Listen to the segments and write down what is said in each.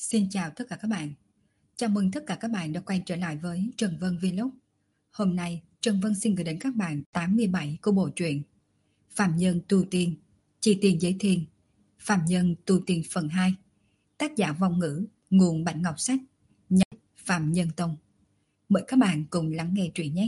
Xin chào tất cả các bạn. Chào mừng tất cả các bạn đã quay trở lại với Trần Vân Vlog. Hôm nay, Trần Vân xin gửi đến các bạn 87 của bộ truyện Phạm Nhân Tu Tiên, Chi Tiên Giới Thiên, Phạm Nhân Tu Tiên phần 2. Tác giả Vong Ngữ, nguồn Bạch Ngọc Sách, nhạc Phạm Nhân Tông. Mời các bạn cùng lắng nghe truyện nhé.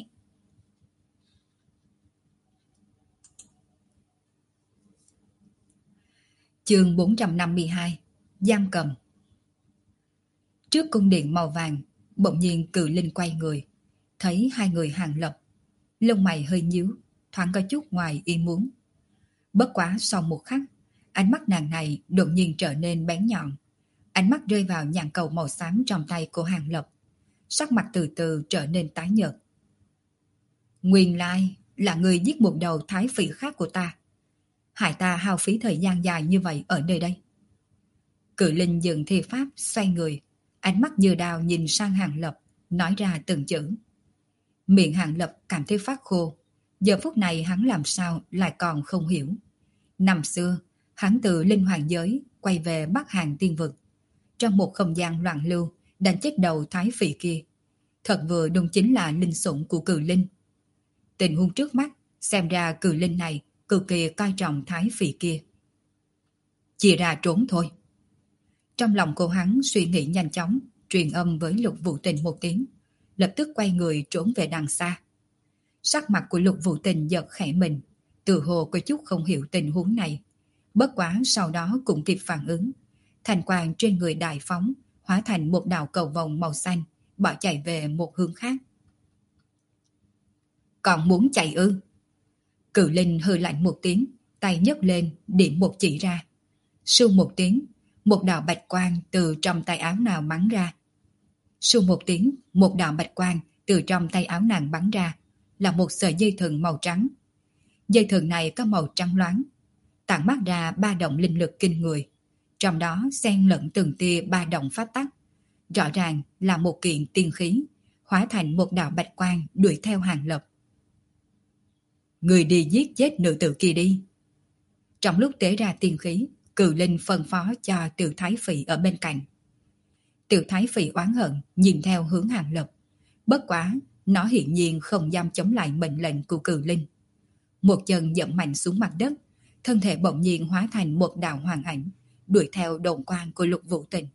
Chương 452, Giam cầm. Trước cung điện màu vàng, bỗng nhiên Cự Linh quay người, thấy hai người Hàng Lập. Lông mày hơi nhíu, thoáng có chút ngoài ý muốn. Bất quá sau một khắc, ánh mắt nàng này đột nhiên trở nên bén nhọn. Ánh mắt rơi vào nhạn cầu màu xám trong tay của Hàng Lập. Sắc mặt từ từ trở nên tái nhợt. Nguyên lai là người giết một đầu thái phỉ khác của ta. Hại ta hao phí thời gian dài như vậy ở nơi đây. Cự Linh dừng thi pháp xoay người, ánh mắt như đao nhìn sang Hàng Lập, nói ra từng chữ. Miệng Hàng Lập cảm thấy phát khô. Giờ phút này hắn làm sao lại còn không hiểu. Năm xưa, hắn từ linh hoàng giới quay về Bắc Hàn Tiên Vực. Trong một không gian loạn lưu, đánh chết đầu thái phỉ kia. Thật vừa đúng chính là linh sủng của Cự Linh. Tình huống trước mắt, xem ra Cự Linh này cực kỳ coi trọng thái phỉ kia. Chia ra trốn thôi. Trong lòng cô hắn suy nghĩ nhanh chóng, truyền âm với Lục Vũ Tình một tiếng, lập tức quay người trốn về đằng xa. Sắc mặt của Lục Vũ Tình giật khẽ mình, tự hồ có chút không hiểu tình huống này. Bất quá sau đó cũng kịp phản ứng. Thành quang trên người đại phóng, hóa thành một đạo cầu vồng màu xanh, bỏ chạy về một hướng khác. Còn muốn chạy ư? Cự Linh hừ lạnh một tiếng, tay nhấc lên, điểm một chỉ ra. Sưu một tiếng, một đạo bạch quang từ trong tay áo nàng bắn ra. Sưu một tiếng, một đạo bạch quang từ trong tay áo nàng bắn ra, là một sợi dây thừng màu trắng. Dây thừng này có màu trắng loáng, tản mát ra ba động linh lực kinh người, trong đó xen lẫn từng tia ba động phát tắc. Rõ ràng là một kiện tiên khí, hóa thành một đạo bạch quang đuổi theo Hàng Lập. Người đi giết chết nữ tử kia đi. Trong lúc tế ra tiên khí, Cự Linh phân phó cho Tiểu Thái Phỉ ở bên cạnh. Tiểu Thái Phỉ oán hận nhìn theo hướng Hàng Lập. Bất quá, nó hiển nhiên không dám chống lại mệnh lệnh của Cự Linh. Một chân dẫm mạnh xuống mặt đất, thân thể bỗng nhiên hóa thành một đạo hoàng ảnh, đuổi theo độn quang của Lục Vũ Tình.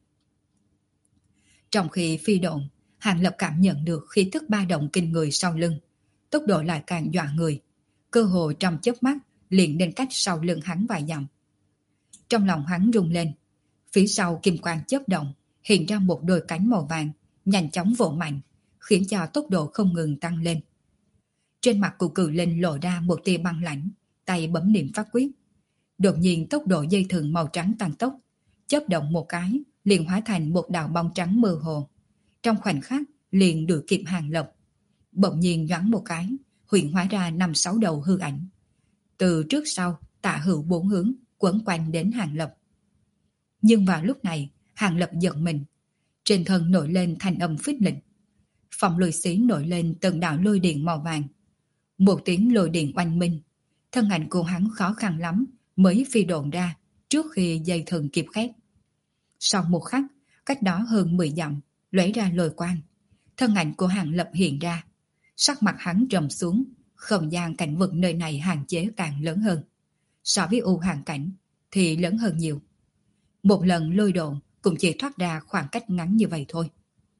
Trong khi phi độn, Hàng Lập cảm nhận được khí tức ba động kinh người sau lưng, tốc độ lại càng dọa người, cơ hồ trong chớp mắt liền đến cách sau lưng hắn vài dặm. Trong lòng hắn rung lên, phía sau kim quang chớp động, hiện ra một đôi cánh màu vàng, nhanh chóng vỗ mạnh, khiến cho tốc độ không ngừng tăng lên. Trên mặt của Cự Linh lộ ra một tia băng lãnh, tay bấm niệm pháp quyết. Đột nhiên tốc độ dây thừng màu trắng tăng tốc, chớp động một cái, liền hóa thành một đạo bóng trắng mơ hồ. Trong khoảnh khắc, liền đuổi kịp Hàng Lập. Bỗng nhiên nhoáng một cái, hiện hóa ra 5-6 đầu hư ảnh. Từ trước sau, tả hữu bốn hướng, quấn quanh đến Hàng Lập. Nhưng vào lúc này, Hàng Lập giật mình. Trên thân nổi lên thanh âm phích lịch. Phòng lôi xí nổi lên từng đạo lôi điện màu vàng. Một tiếng lôi điện oanh minh. Thân ảnh của hắn khó khăn lắm mới phi độn ra trước khi dây thừng kịp khép. Sau một khắc, cách đó hơn 10 dặm, lóe ra lôi quang. Thân ảnh của Hàng Lập hiện ra. Sắc mặt hắn trầm xuống, không gian cảnh vực nơi này hạn chế càng lớn hơn. So với u hàng cảnh thì lớn hơn nhiều. Một lần lôi độn cũng chỉ thoát ra khoảng cách ngắn như vậy thôi.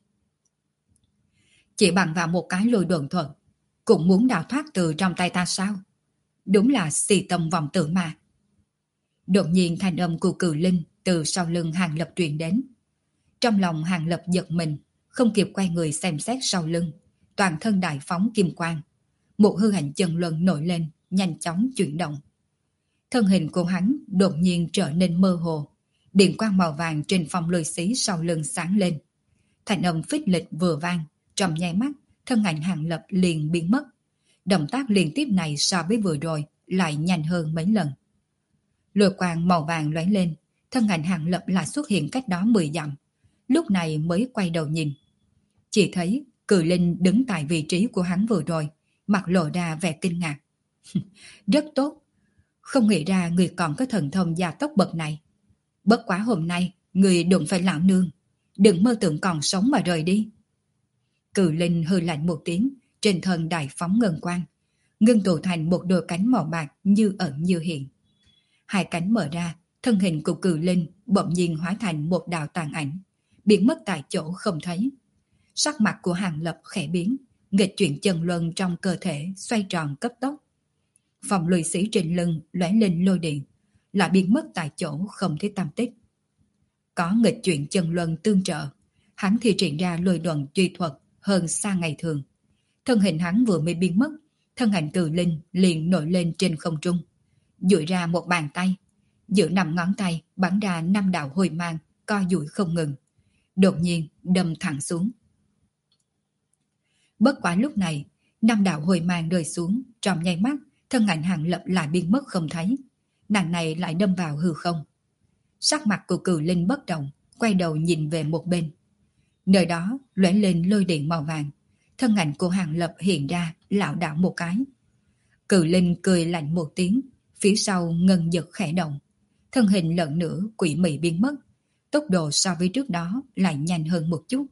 Chỉ bằng vào một cái lôi độn thuận, cũng muốn đào thoát từ trong tay ta sao? Đúng là xì tâm vọng tưởng mà. Đột nhiên thanh âm của Cự Linh từ sau lưng Hàng Lập truyền đến. Trong lòng Hàng Lập giật mình, không kịp quay người xem xét sau lưng, toàn thân đại phóng kim quang. Một hư ảnh chân luân nổi lên, nhanh chóng chuyển động. Thân hình của hắn đột nhiên trở nên mơ hồ. Điện quang màu vàng trên phong lôi xí sau lưng sáng lên. Thanh âm phích lịch vừa vang, trong nháy mắt, thân ảnh Hàng Lập liền biến mất. Động tác liên tiếp này so với vừa rồi lại nhanh hơn mấy lần. Lôi quang màu vàng lóe lên, thân ảnh Hàng Lập lại xuất hiện cách đó 10 dặm. Lúc này mới quay đầu nhìn. Chỉ thấy Cự Linh đứng tại vị trí của hắn vừa rồi, mặt lộ ra vẻ kinh ngạc. Rất tốt. Không nghĩ ra người còn có thần thông gia tốc bậc này. Bất quá hôm nay, Người đụng phải lão nương, đừng mơ tưởng còn sống mà rời đi. Cự linh hừ lạnh một tiếng, trên thân đại phóng ngân quang, ngưng tụ thành một đôi cánh màu bạc như ẩn như hiện. Hai cánh mở ra, thân hình của cự linh bỗng nhiên hóa thành một đạo tàn ảnh, biến mất tại chỗ không thấy. Sắc mặt của Hàng Lập khẽ biến, nghịch chuyển chân luân trong cơ thể xoay tròn cấp tốc. Phòng lùi sĩ trên lưng lóe lên lôi điện, lại biến mất tại chỗ không thấy tăm tích. Có nghịch chuyển chân luân tương trợ, hắn thi triển ra lôi đoạn truy thuật hơn xa ngày thường. Thân hình hắn vừa mới biến mất, thân ảnh cự linh liền nổi lên trên không trung, duỗi ra một bàn tay, giữa 5 ngón tay bắn ra 5 đạo hồi mang, co duỗi không ngừng, đột nhiên đâm thẳng xuống. Bất quá lúc này, 5 đạo hồi mang rơi xuống, trong nháy mắt, thân ảnh Hàng Lập lại biến mất không thấy. Nàng này lại đâm vào hư không. Sắc mặt của cự linh bất động, quay đầu nhìn về một bên. Nơi đó lóe lên lôi điện màu vàng, thân ảnh của Hàng Lập hiện ra, lảo đảo một cái. Cự linh cười lạnh một tiếng, phía sau ngân giật khẽ động, thân hình lần nữa quỷ mị biến mất, tốc độ so với trước đó lại nhanh hơn một chút.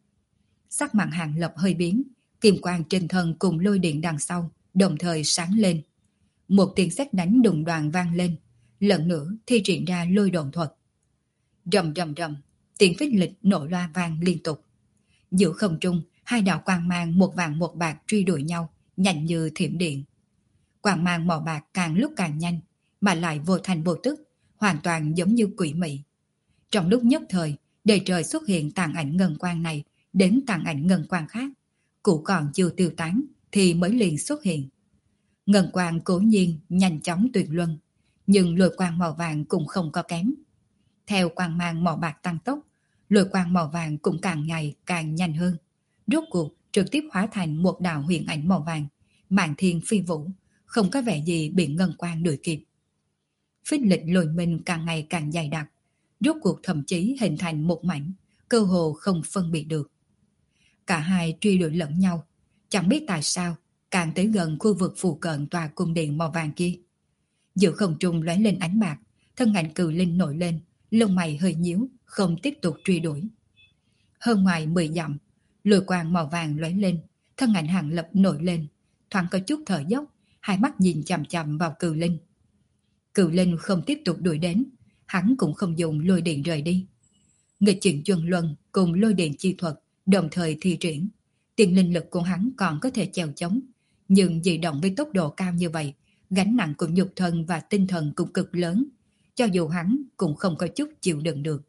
Sắc mặt Hàng Lập hơi biến, kim quang trên thân cùng lôi điện đằng sau đồng thời sáng lên. Một tiếng sét đánh đùng đoàn vang lên, lần nữa thi triển ra lôi độn thuật. Rầm rầm rầm, tiếng phích lịch nổ loa vang liên tục. Giữa không trung, hai đạo quang mang một vàng một bạc truy đuổi nhau, nhanh như thiểm điện. Quang mang màu bạc càng lúc càng nhanh, mà lại vô thành vô tức, hoàn toàn giống như quỷ mị. Trong lúc nhất thời, đầy trời xuất hiện tàn ảnh ngân quang này đến tàn ảnh ngân quang khác, cũ còn chưa tiêu tán thì mới liền xuất hiện. Ngân quang cố nhiên nhanh chóng tuyệt luân, nhưng lôi quang màu vàng cũng không có kém. Theo quang mang màu bạc tăng tốc, lôi quang màu vàng cũng càng ngày càng nhanh hơn. Rốt cuộc trực tiếp hóa thành một đạo huyền ảnh màu vàng, mạn thiên phi vũ, không có vẻ gì bị ngân quang đuổi kịp. Phích lịch lôi minh càng ngày càng dày đặc, rốt cuộc thậm chí hình thành một mảnh, cơ hồ không phân biệt được. Cả hai truy đuổi lẫn nhau, chẳng biết tại sao càng tới gần khu vực phụ cận tòa cung điện màu vàng kia. Giữa không trung lóe lên ánh bạc, thân ảnh cự linh nổi lên, lông mày hơi nhíu, không tiếp tục truy đuổi. Hơn ngoài 10 dặm, lôi quang màu vàng lóe lên, thân ảnh Hàng Lập nổi lên, thoáng có chút thở dốc, hai mắt nhìn chằm chằm vào cự linh. Cự linh không tiếp tục đuổi đến, hắn cũng không dùng lôi điện rời đi. Nghịch chuyển chuẩn luân cùng lôi điện chi thuật đồng thời thi triển, tiền linh lực của hắn còn có thể chèo chống, nhưng di động với tốc độ cao như vậy, gánh nặng của nhục thân và tinh thần cũng cực lớn, cho dù hắn cũng không có chút chịu đựng được.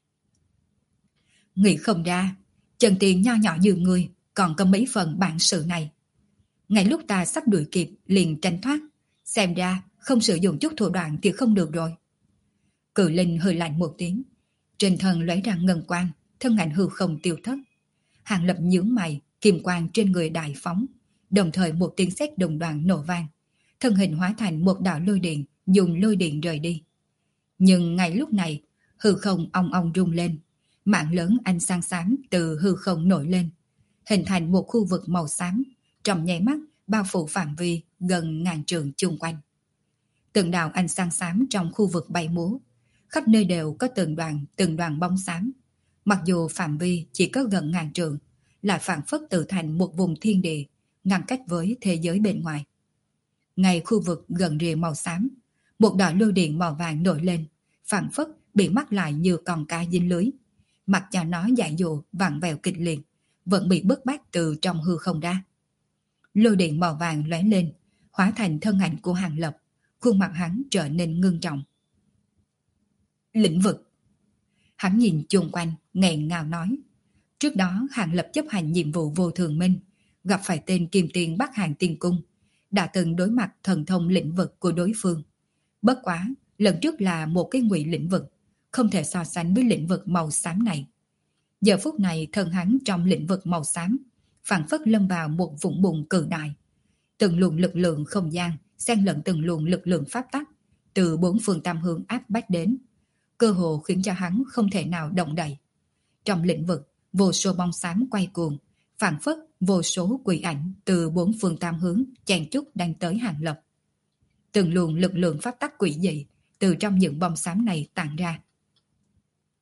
Nghĩ không ra, chân tiền nho nhỏ như ngươi còn có mấy phần bản sự này. Ngay lúc ta sắp đuổi kịp liền tranh thoát, xem ra không sử dụng chút thủ đoạn thì không được rồi. Cự linh hơi lạnh một tiếng, trên thân lóe ra ngân quang, thân ảnh hư không tiêu thất. Hàng Lập nhướng mày, kim quang trên người đại phóng, đồng thời một tiếng sét đồng đoàn nổ vang, thân hình hóa thành một đạo lôi điện, dùng lôi điện rời đi. Nhưng ngay lúc này, hư không ong ong rung lên, mạng lớn ánh sáng xám từ hư không nổi lên, hình thành một khu vực màu xám, trong nháy mắt bao phủ phạm vi gần ngàn trượng chung quanh. Từng đạo ánh sáng xám trong khu vực bay múa, khắp nơi đều có từng đoàn bóng xám. Mặc dù phạm vi chỉ có gần ngàn trượng, lại phản phất tự thành một vùng thiên địa, ngăn cách với thế giới bên ngoài. Ngay khu vực gần rìa màu xám, một đạo lôi điện màu vàng nổi lên, phản phất bị mắc lại như con cá dính lưới. Mặc cho nó dại dụ, vặn vẹo kịch liệt, vẫn bị bức bách từ trong hư không ra. Lôi điện màu vàng lóe lên, hóa thành thân ảnh của Hàng Lập, khuôn mặt hắn trở nên ngưng trọng. Lĩnh vực. Hắn nhìn chung quanh, nghẹn ngào nói. Trước đó Hàng Lập chấp hành nhiệm vụ vô thường minh, gặp phải tên Kim Tiền Bắc Hàng Tiên Cung, đã từng đối mặt thần thông lĩnh vực của đối phương. Bất quá, lần trước là một cái ngụy lĩnh vực, không thể so sánh với lĩnh vực màu xám này. Giờ phút này thân hắn trong lĩnh vực màu xám, phản phất lâm vào một vũng bùn cự đại. Từng luồng lực lượng không gian, xen lẫn từng luồng lực lượng pháp tắc, từ bốn phương tam hướng áp bách đến, cơ hồ khiến cho hắn không thể nào động đậy. Trong lĩnh vực, vô số bóng xám quay cuồng, phản phất vô số quỷ ảnh từ bốn phương tam hướng chen chúc đang tới Hàng Lập. Từng luồng lực lượng pháp tắc quỷ dị từ trong những bom xám này tản ra.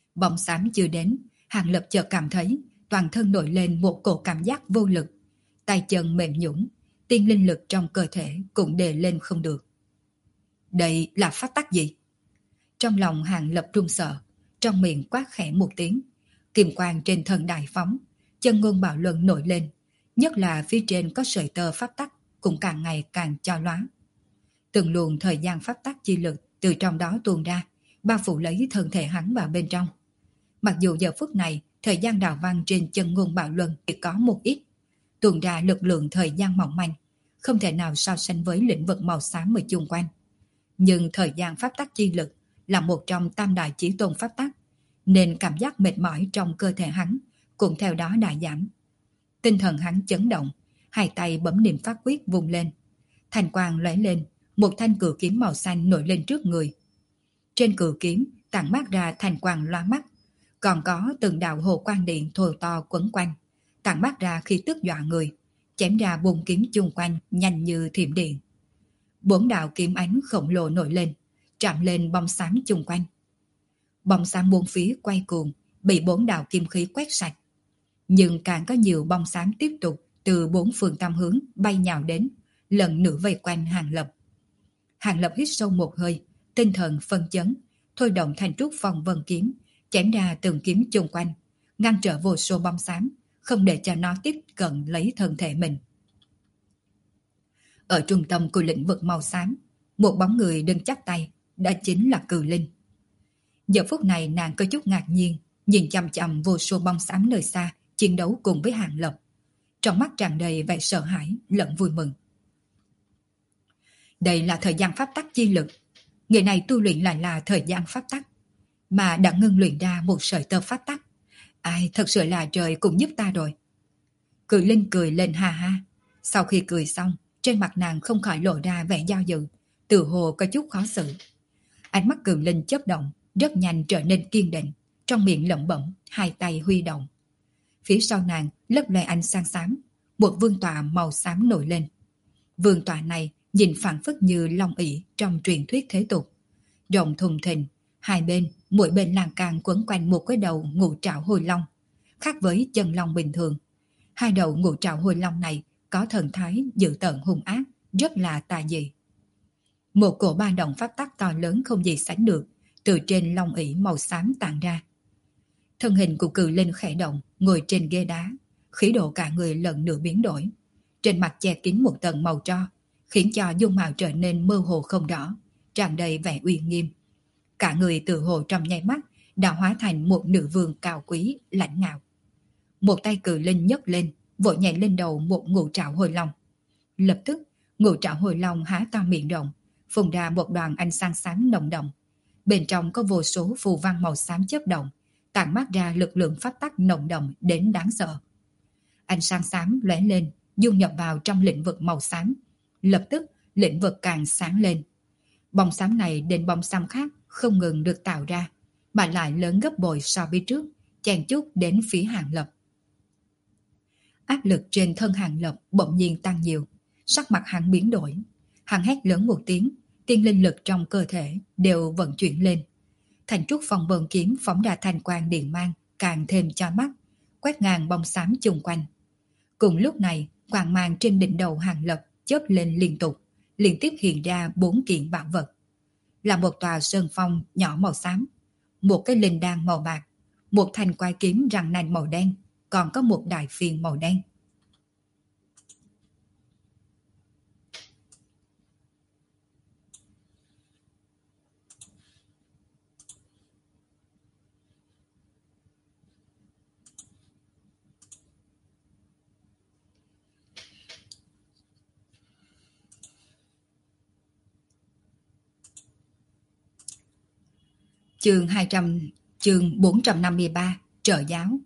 Bóng xám chưa đến, Hàng Lập chợt cảm thấy toàn thân nổi lên một cổ cảm giác vô lực. Tay chân mềm nhũn, tiên linh lực trong cơ thể cũng đề lên không được. Đây là pháp tắc gì? Trong lòng Hàng Lập run sợ, trong miệng quát khẽ một tiếng. Kim quang trên thân đại phóng, chân ngôn bạo luân nổi lên, nhất là phía trên có sợi tơ pháp tắc cũng càng ngày càng cho lóa. Từng luồng thời gian pháp tắc chi lực từ trong đó tuôn ra, bao phủ lấy thân thể hắn vào bên trong. Mặc dù giờ phút này thời gian đào văn trên chân ngôn bạo luân chỉ có một ít, tuôn ra lực lượng thời gian mỏng manh, không thể nào so sánh với lĩnh vực màu xám ở chung quanh. Nhưng thời gian pháp tắc chi lực là một trong tam đại chí tôn pháp tắc, nên cảm giác mệt mỏi trong cơ thể hắn cũng theo đó đã giảm. Tinh thần hắn chấn động, hai tay bấm niệm pháp quyết vung lên. Thanh quang lóe lên, một thanh cự kiếm màu xanh nổi lên trước người. Trên cự kiếm tản mát ra thanh quang loa mắt, còn có từng đạo hồ quang điện thô to quấn quanh, tản mát ra khí tức dọa người, chém ra buông kiếm chung quanh nhanh như thiểm điện. 4 đạo kiếm ánh khổng lồ nổi lên, chạm lên bóng xám chung quanh. Bóng xám bốn phía quay cuồng, bị 4 đạo kim khí quét sạch. Nhưng càng có nhiều bóng xám tiếp tục từ 4 phương tam hướng bay nhào đến, lần nữa vây quanh Hàng Lập. Hàng Lập hít sâu một hơi, tinh thần phân chấn, thôi động thành trúc phong vân kiếm, chém ra từng kiếm chung quanh, ngăn trở vô số bóng xám, không để cho nó tiếp cận lấy thân thể mình. Ở trung tâm của lĩnh vực màu xám, một bóng người đứng chắp tay, đó chính là Cừ Linh. Giờ phút này nàng có chút ngạc nhiên, nhìn chằm chằm vô số bóng xám nơi xa, chiến đấu cùng với Hàng Lập. Trong mắt tràn đầy vẻ sợ hãi lẫn vui mừng. Đây là thời gian pháp tắc chi lực. Người này tu luyện lại là thời gian pháp tắc, mà đã ngưng luyện ra một sợi tơ pháp tắc. Ai, thật sự là trời cũng giúp ta rồi. Cự Linh cười lên ha ha. Sau khi cười xong, trên mặt nàng không khỏi lộ ra vẻ dao dự, tự hồ có chút khó xử. Ánh mắt Cự Linh chớp động, rất nhanh trở nên kiên định, trong miệng lẩm bẩm, hai tay huy động. Phía sau nàng lấp loe ánh sáng xám, một vương tọa màu xám nổi lên. Vương tọa này nhìn phảng phất như long ỷ trong truyền thuyết thế tục, rộng thùng thình, hai bên mỗi bên lan can quấn quanh một cái đầu ngũ trảo hồi long, khác với chân long bình thường. Hai đầu ngũ trảo hồi long này có thần thái dữ tợn hung ác, rất là tà dị. Một cổ ba động pháp tắc to lớn không gì sánh được từ trên long ỷ màu xám tản ra. Thân hình của Cự Linh khẽ động, ngồi trên ghế đá, khí độ cả người lần nữa biến đổi. Trên mặt che kín một tầng màu tro, khiến cho dung mạo trở nên mơ hồ không rõ, tràn đầy vẻ uy nghiêm. Cả người tự hồ trong nháy mắt đã hóa thành một nữ vương cao quý, lãnh ngạo. Một tay Cự Linh nhấc lên, vội nhảy lên đầu một ngũ trảo hồi long. Lập tức, ngũ trảo hồi long há to miệng rộng, phun ra một đoàn ánh sáng xám nồng đậm. Bên trong có vô số phù văn màu xám chớp động, tản mát ra lực lượng pháp tắc nồng đậm đến đáng sợ. Ánh sáng xám lóe lên, dung nhập vào trong lĩnh vực màu xám. Lập tức, lĩnh vực càng sáng lên. Bóng xám này đến bóng xám khác không ngừng được tạo ra, mà lại lớn gấp bội so với trước, chen chúc đến phía Hàng Lập. Áp lực trên thân Hàng Lập bỗng nhiên tăng nhiều, sắc mặt hắn biến đổi. Hắn hét lớn một tiếng, tiên linh lực trong cơ thể đều vận chuyển lên. Thành trúc phong vân kiếm phóng ra thanh quang điện mang, càng thêm cho mắt, quét ngang bóng xám chung quanh. Cùng lúc này, quang mang trên đỉnh đầu Hàng Lập chớp lên liên tục, liên tiếp hiện ra 4 kiện bảo vật. Là một tòa sơn phong nhỏ màu xám, một cái linh đan màu bạc, một thanh quai kiếm răng nanh màu đen, còn có một đại phiên màu đen. Chương 453 Trợ giáo.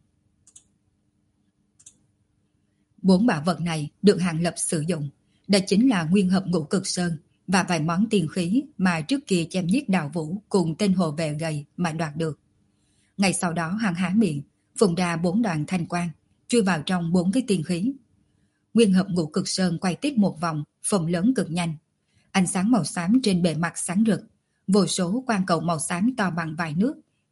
4 bảo vật này được Hàng Lập sử dụng, đó chính là nguyên hợp ngũ cực sơn và vài món tiền khí mà trước kia chém giết Đạo Vũ cùng tên hộ vệ gầy mà đoạt được. Ngay sau đó hắn há miệng, phun ra 4 đoàn thanh quang, chui vào trong 4 cái tiền khí. Nguyên hợp ngũ cực sơn quay tiếp một vòng, phồng lớn cực nhanh. Ánh sáng màu xám trên bề mặt sáng rực, vô số quang cầu màu xám to bằng vài nước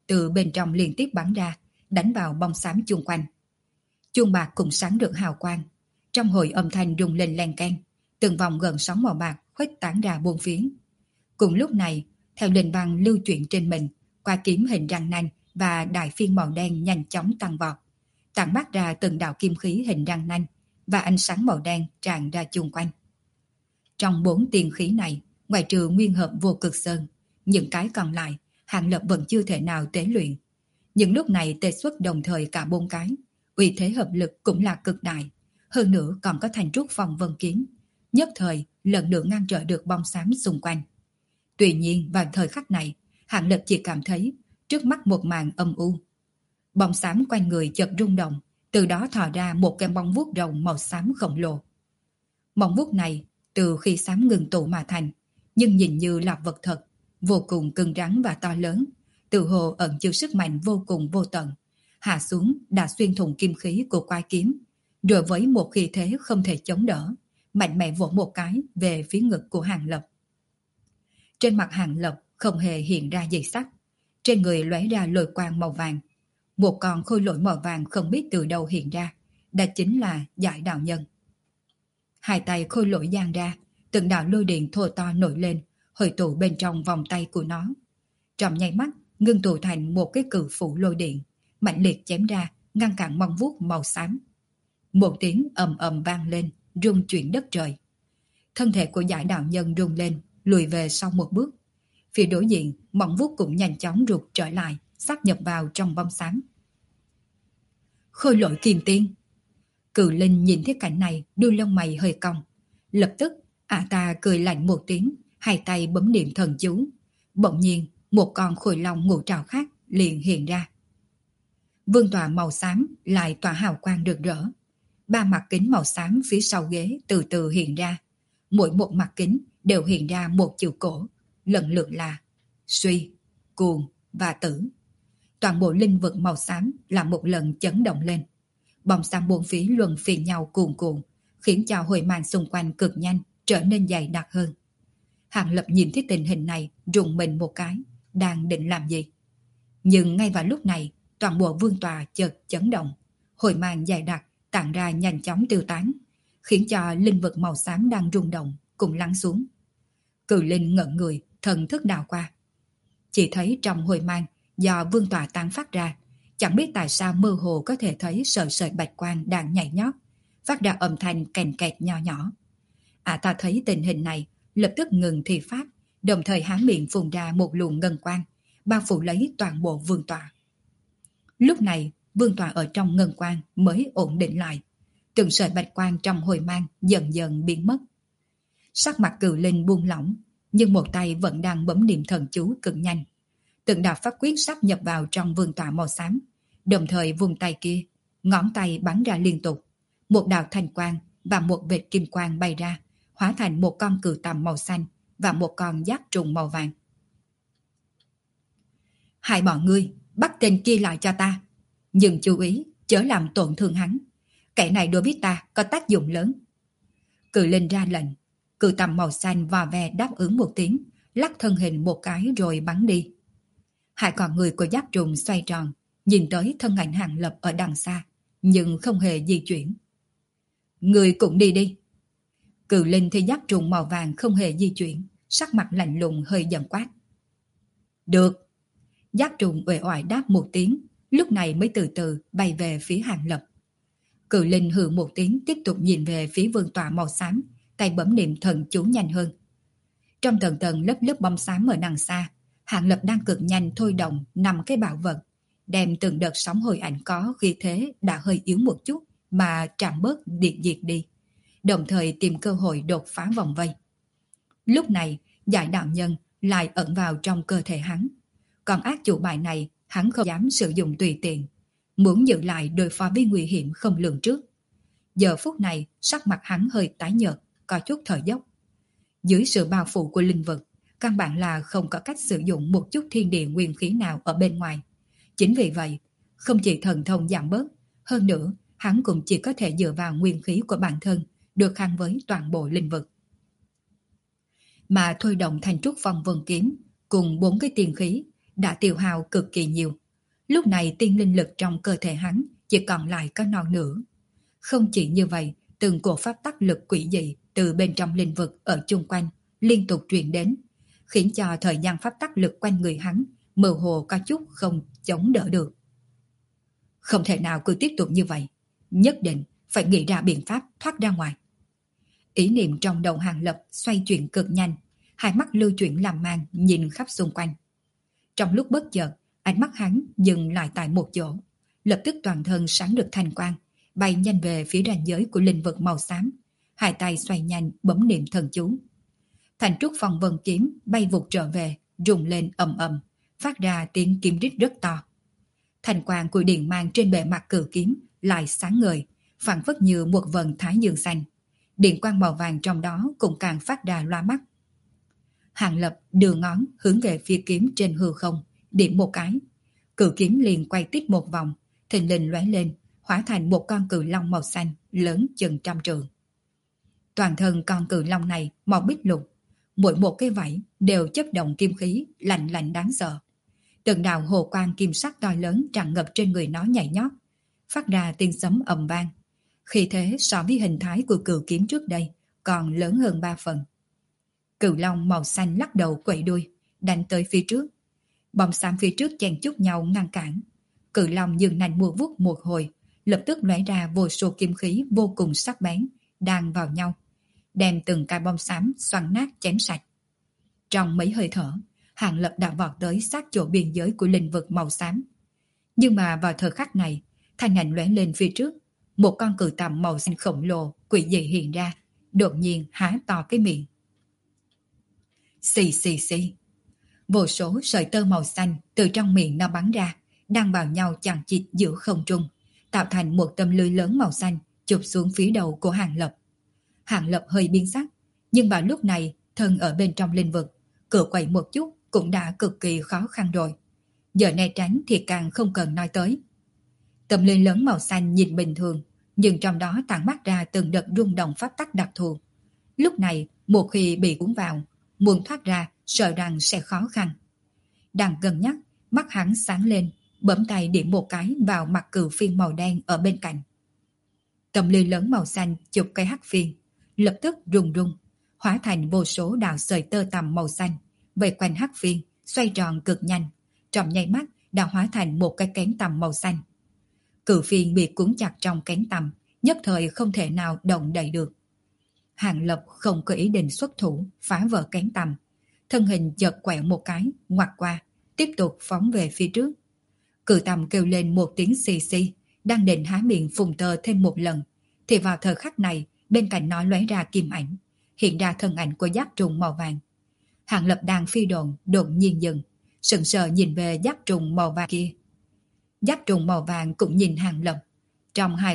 từ bên trong liên tiếp bắn ra, đánh vào bông xám chung quanh. Chuông bạc cũng sáng được hào quang. Trong hồi âm thanh rung lên len keng, từng vòng gần sóng màu bạc khuếch tán ra bốn phía. Cùng lúc này, theo linh băng lưu chuyển trên mình, qua kiếm hình răng nanh và đại phiên màu đen nhanh chóng tăng vọt, tản mát ra từng đạo kim khí hình răng nanh và ánh sáng màu đen tràn ra chung quanh. Trong 4 tiên khí này, ngoài trừ nguyên hợp vô cực sơn, những cái còn lại, Hàng Lập vẫn chưa thể nào tế luyện. Những lúc này tê xuất đồng thời cả 4 cái, uy thế hợp lực cũng là cực đại. Hơn nữa còn có thành trúc phong vân kiếm, nhất thời lần nữa ngăn trở được bóng xám xung quanh. Tuy nhiên vào thời khắc này, Hàng Lập chỉ cảm thấy trước mắt một màn âm u. Bóng xám quanh người chợt rung động, từ đó thò ra một cái móng vuốt rồng màu xám khổng lồ. Móng vuốt này từ khi xám ngừng tụ mà thành, nhưng nhìn như là vật thật, vô cùng cứng rắn và to lớn, tự hồ ẩn chứa sức mạnh vô cùng vô tận. Hạ xuống đã xuyên thủng kim khí của quái kiếm, rồi với một khí thế không thể chống đỡ, mạnh mẽ vỗ một cái về phía ngực của Hàng Lập. Trên mặt Hàng Lập không hề hiện ra gì sắc, trên người lóe ra lôi quang màu vàng. Một con khôi lỗi màu vàng không biết từ đâu hiện ra, đó chính là Giải Đạo Nhân. Hai tay khôi lỗi giang ra, từng đạo lôi điện thô to nổi lên, hội tụ bên trong vòng tay của nó. Trong nháy mắt, ngưng tụ thành một cái cự phủ lôi điện, mạnh liệt chém ra, ngăn cản móng vuốt màu xám. Một tiếng ầm ầm vang lên, rung chuyển đất trời. Thân thể của Giải Đạo Nhân rung lên, lùi về sau một bước. Phía đối diện, móng vuốt cũng nhanh chóng rụt trở lại, sáp nhập vào trong bóng xám. Khôi lỗi kim tiên. Cự Linh nhìn thấy cảnh này, đuôi lông mày hơi cong. Lập tức, ta cười lạnh một tiếng, hai tay bấm niệm thần chú. Bỗng nhiên, một con khôi long ngũ trảo khác liền hiện ra. Vương tọa màu xám lại tỏa hào quang rực rỡ. 3 mặt kính màu xám phía sau ghế từ từ hiện ra. Mỗi một mặt kính đều hiện ra một chữ cổ, lần lượt là Suy, Cuồng và Tử. Toàn bộ linh vực màu xám là một lần chấn động lên. Bóng xám bốn phía luân phiên nhau cuồn cuộn, khiến cho hồi màn xung quanh cực nhanh trở nên dày đặc hơn. Hàng Lập nhìn thấy tình hình này, rùng mình một cái, đang định làm gì. Nhưng ngay vào lúc này, toàn bộ vương tòa chợt chấn động, hồi màn dày đặc tản ra nhanh chóng tiêu tán, khiến cho linh vực màu xám đang rung động cùng lắng xuống. Cự Linh ngẩn người, thần thức đảo qua. Chỉ thấy trong hồi mang do vương tòa tán phát ra, chẳng biết tại sao mơ hồ có thể thấy sợi sợi bạch quang đang nhảy nhót, phát ra âm thanh kèn kẹt nho nhỏ. Ta thấy tình hình này, lập tức ngừng thi pháp, đồng thời há miệng phun ra một luồng ngân quang, bao phủ lấy toàn bộ vương tòa. Lúc này, vương tòa ở trong ngân quang mới ổn định lại. Từng sợi bạch quang trong hồi mang dần dần biến mất. Sắc mặt Cự Linh buông lỏng, nhưng một tay vẫn đang bấm niệm thần chú cực nhanh. Từng đạo pháp quyết sắp nhập vào trong vương tọa màu xám, đồng thời vùng tay kia, ngón tay bắn ra liên tục. Một đạo thanh quang và một vệt kim quang bay ra, hóa thành một con cự tằm màu xanh và một con giáp trùng màu vàng. Hai bọn ngươi, bắt tên kia lại cho ta. Nhưng chú ý, chớ làm tổn thương hắn. Kẻ này đối với ta có tác dụng lớn. Cự Linh ra lệnh, cự tằm màu xanh vò ve đáp ứng một tiếng, lắc thân hình một cái rồi bắn đi. Hai con người của giáp trùng xoay tròn, nhìn tới thân ảnh Hàng Lập ở đằng xa, nhưng không hề di chuyển. Người cũng đi đi. Cự Linh thì giáp trùng màu vàng không hề di chuyển, sắc mặt lạnh lùng hơi giận quát. Được. Giáp trùng uể oải đáp một tiếng, lúc này mới từ từ bay về phía Hàng Lập. Cự Linh hừ một tiếng tiếp tục nhìn về phía vương tọa màu xám, tay bấm niệm thần chú nhanh hơn. Trong tầng tầng lớp lớp bóng xám ở đằng xa, Hàng Lập đang cực nhanh thôi động 5 cái bảo vật, đem từng đợt sóng hồi ảnh có khi thế đã hơi yếu một chút mà chạm bớt điện diệt đi, đồng thời tìm cơ hội đột phá vòng vây. Lúc này, Giải Đạo Nhân lại ẩn vào trong cơ thể hắn. Còn ác chủ bài này hắn không dám sử dụng tùy tiện, muốn giữ lại đối phó với nguy hiểm không lường trước. Giờ phút này, sắc mặt hắn hơi tái nhợt, có chút thở dốc. Dưới sự bao phủ của linh vực, căn bản là không có cách sử dụng một chút thiên địa nguyên khí nào ở bên ngoài. Chính vì vậy, không chỉ thần thông giảm bớt, hơn nữa, hắn cũng chỉ có thể dựa vào nguyên khí của bản thân, được khăn với toàn bộ linh vực. Mà thôi động thành trúc phong vân kiếm, cùng 4 cái tiên khí, đã tiêu hao cực kỳ nhiều. Lúc này tiên linh lực trong cơ thể hắn chỉ còn lại có non nửa. Không chỉ như vậy, từng cổ pháp tắc lực quỷ dị từ bên trong linh vực ở chung quanh liên tục truyền đến, khiến cho thời gian pháp tắc lực quanh người hắn mơ hồ có chút không chống đỡ được. Không thể nào cứ tiếp tục như vậy, nhất định phải nghĩ ra biện pháp thoát ra ngoài. Ý niệm trong đầu Hàng Lập xoay chuyển cực nhanh, hai mắt lưu chuyển làm mang nhìn khắp xung quanh. Trong lúc bất chợt, ánh mắt hắn dừng lại tại một chỗ, lập tức toàn thân sáng được thanh quang, bay nhanh về phía ranh giới của linh vực màu xám, hai tay xoay nhanh bấm niệm thần chú. Thành trúc phong vân kiếm bay vụt trở về, rung lên ầm ầm, phát ra tiếng kim rít rất to. Thành quang của điện mang trên bề mặt cự kiếm lại sáng ngời, phảng phất như một vầng thái dương xanh. Điện quang màu vàng trong đó cũng càng phát ra loa mắt. Hàng Lập đưa ngón hướng về phía kiếm trên hư không, điểm một cái. Cự kiếm liền quay tít một vòng, thình lình lóe lên, hóa thành một con cự long màu xanh, lớn chừng 100 trượng. Toàn thân con cự long này màu bích lục, mỗi một cái vảy đều chất động kim khí, lạnh lạnh đáng sợ. Từng đạo hồ quang kim sắc to lớn tràn ngập trên người nó nhảy nhót, phát ra tiếng sấm ầm vang. Khi thế so với hình thái của cự kiếm trước đây còn lớn hơn 3 phần. Cự long màu xanh lắc đầu quậy đuôi, đánh tới phía trước. Bom xám phía trước chen chúc nhau ngăn cản. Cự long dừng nành mua vút một hồi, lập tức lóe ra vô số kim khí vô cùng sắc bén, đan vào nhau, đem từng cái bom xám xoắn nát chém sạch. Trong mấy hơi thở, Hàng Lập đã vọt tới sát chỗ biên giới của linh vực màu xám. Nhưng mà vào thời khắc này, thanh ảnh lóe lên phía trước, một con cự tằm màu xanh khổng lồ quỷ dị hiện ra, đột nhiên há to cái miệng. Xì xì xì. Vô số sợi tơ màu xanh từ trong miệng nó bắn ra, đang vào nhau chằng chịt giữa không trung, tạo thành một tấm lưới lớn màu xanh chụp xuống phía đầu của Hàng Lập. Hàng Lập hơi biến sắc, nhưng vào lúc này thân ở bên trong linh vực, cựa quậy một chút cũng đã cực kỳ khó khăn rồi. Giờ né tránh thì càng không cần nói tới. Tấm lưới lớn màu xanh nhìn bình thường, nhưng trong đó tản mát ra từng đợt rung động pháp tắc đặc thù. Lúc này, một khi bị cuốn vào, muốn thoát ra sợ rằng sẽ khó khăn. Đang cân nhắc, mắt hắn sáng lên, bấm tay điểm một cái vào mặt cự phiên màu đen ở bên cạnh. Tấm lưới lớn màu xanh chụp cái hắc phiên, lập tức rung rung, hóa thành vô số đạo sợi tơ tằm màu xanh, vây quanh hắc phiên, xoay tròn cực nhanh, trong nháy mắt đã hóa thành một cái kén tằm màu xanh. Cự phiên bị cuốn chặt trong kén tằm, nhất thời không thể nào động đậy được. Hàng Lập không có ý định xuất thủ phá vỡ kén tằm, thân hình chợt quẹo một cái, ngoặt qua, tiếp tục phóng về phía trước. Cự tằm kêu lên một tiếng xì xì, đang định há miệng phun tơ thêm một lần, thì vào thời khắc này, bên cạnh nó lóe ra kim ảnh, hiện ra thân ảnh của giáp trùng màu vàng. Hàng Lập đang phi độn, đột nhiên dừng, sững sờ nhìn về giáp trùng màu vàng kia. Giáp trùng màu vàng cũng nhìn Hàng Lập, trong hai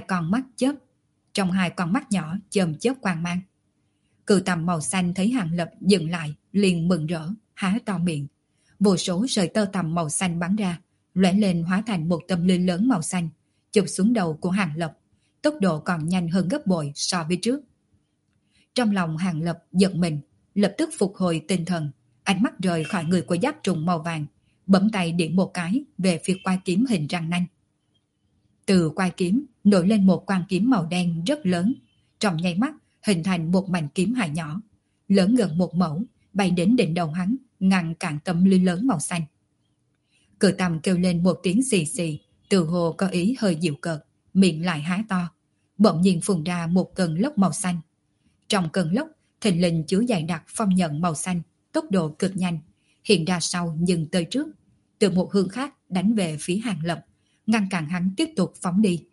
con mắt nhỏ chớm chớp quang mang. Cự tằm màu xanh thấy Hàng Lập dừng lại, liền mừng rỡ, há to miệng. Vô số sợi tơ tằm màu xanh bắn ra, lóe lên hóa thành một tấm lưới lớn màu xanh, chụp xuống đầu của Hàng Lập, tốc độ còn nhanh hơn gấp bội so với trước. Trong lòng Hàng Lập giật mình, lập tức phục hồi tinh thần, ánh mắt rời khỏi người của giáp trùng màu vàng, bấm tay điểm một cái về phía quai kiếm hình răng nanh. Từ quai kiếm nổi lên một quang kiếm màu đen rất lớn, trong nháy mắt hình thành một mảnh kiếm hài nhỏ, lớn gần một mẫu, bay đến đỉnh đầu hắn, ngăn cản tấm lưới lớn màu xanh. Cự tằm kêu lên một tiếng xì xì, từ hồ có ý hơi dịu cợt, miệng lại há to, bỗng nhiên phun ra một cơn lốc màu xanh. Trong cơn lốc, thình lình chứa dày đặc phong nhận màu xanh, tốc độ cực nhanh, hiện ra sau nhưng tới trước, từ một hướng khác đánh về phía Hàng Lập, ngăn cản hắn tiếp tục phóng đi.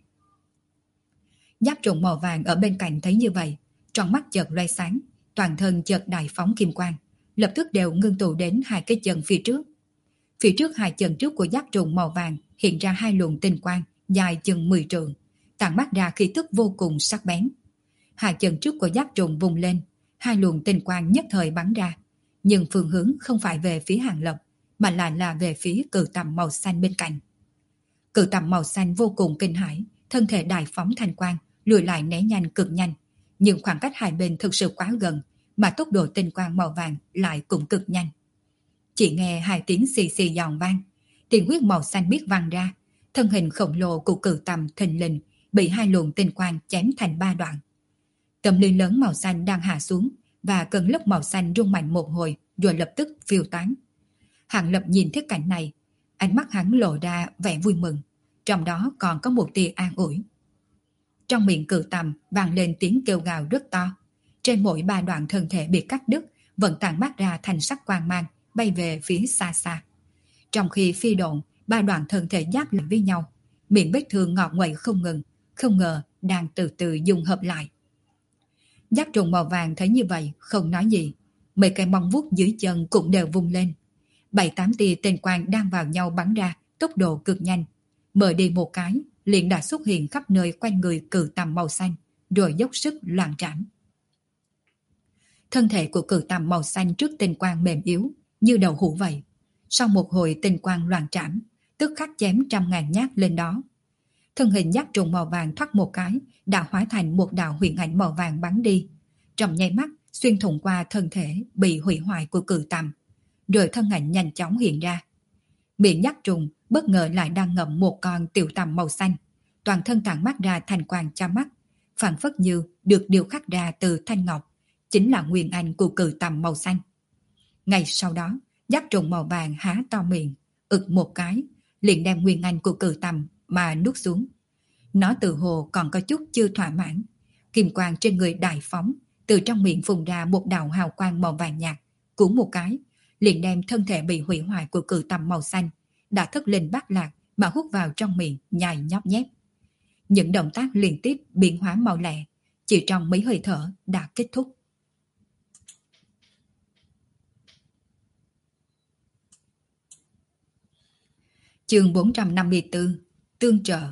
Giáp trùng màu vàng ở bên cạnh thấy như vậy, trong mắt chợt loe sáng, toàn thân chợt đại phóng kim quang, lập tức đều ngưng tụ đến hai cái chân phía trước. Phía trước hai chân trước của giáp trùng màu vàng hiện ra hai luồng tinh quang dài chừng 10 trượng, tản mát ra khí tức vô cùng sắc bén. Hai chân trước của giáp trùng vùng lên, hai luồng tinh quang nhất thời bắn ra, nhưng phương hướng không phải về phía Hàng Lập, mà lại là về phía cự tằm màu xanh bên cạnh. Cự tằm màu xanh vô cùng kinh hãi, thân thể đại phóng thanh quang, lùi lại né nhanh cực nhanh, nhưng khoảng cách hai bên thực sự quá gần, mà tốc độ tinh quang màu vàng lại cũng cực nhanh. Chỉ nghe hai tiếng xì xì giòn vang, tiền huyết màu xanh biếc văng ra, thân hình khổng lồ của cự tầm thình lình bị hai luồng tinh quang chém thành ba đoạn. Tấm lưới lớn màu xanh đang hạ xuống và cơn lốc màu xanh rung mạnh một hồi rồi lập tức phiêu tán. Hàng Lập nhìn thấy cảnh này, ánh mắt hắn lộ ra vẻ vui mừng, trong đó còn có một tia an ủi. Trong miệng cự tầm vang lên tiếng kêu gào rất to, trên mỗi ba đoạn thân thể bị cắt đứt vẫn tản mát ra thành sắc quang mang bay về phía xa xa. Trong khi phi độn, ba đoạn thân thể giáp lại với nhau, miệng vết thương ngọt nguậy không ngừng, không ngờ đang từ từ dung hợp lại. Giác trùng màu vàng thấy như vậy không nói gì, mấy cái móng vuốt dưới chân cũng đều vung lên. 7-8 tia tên quang đang vào nhau bắn ra, tốc độ cực nhanh. Mở đi một cái, liền đã xuất hiện khắp nơi quanh người cự tầm màu xanh, rồi dốc sức loạn trảm. Thân thể của cự tầm màu xanh trước tên quang mềm yếu, như đậu hũ vậy. Sau một hồi tên quang loạn trảm, tức khắc chém trăm ngàn nhát lên đó. Thân hình giác trùng màu vàng thoát một cái, đã hóa thành một đạo huyền ảnh màu vàng bắn đi. Trong nháy mắt, xuyên thủng qua thân thể bị hủy hoại của cự tầm, rồi thân ảnh nhanh chóng hiện ra. Miệng giác trùng bất ngờ lại đang ngậm một con tiểu tầm màu xanh, toàn thân tản mắt ra thành quang cho mắt, phảng phất như được điêu khắc ra từ thanh ngọc, chính là nguyên anh của cự tầm màu xanh. Ngay sau đó, giác trùng màu vàng há to miệng, ực một cái, liền đem nguyên anh của cự tầm mà nuốt xuống. Nó tự hồ còn có chút chưa thỏa mãn, kim quang trên người đại phóng, từ trong miệng phun ra một đạo hào quang màu vàng nhạt, cuốn một cái, liền đem thân thể bị hủy hoại của cự tầm màu xanh đã thất linh bát lạc mà hút vào trong miệng nhai nhóp nhép. Những động tác liên tiếp biến hóa mau lẹ, chỉ trong mấy hơi thở đã kết thúc. Chương 454 Tương trợ.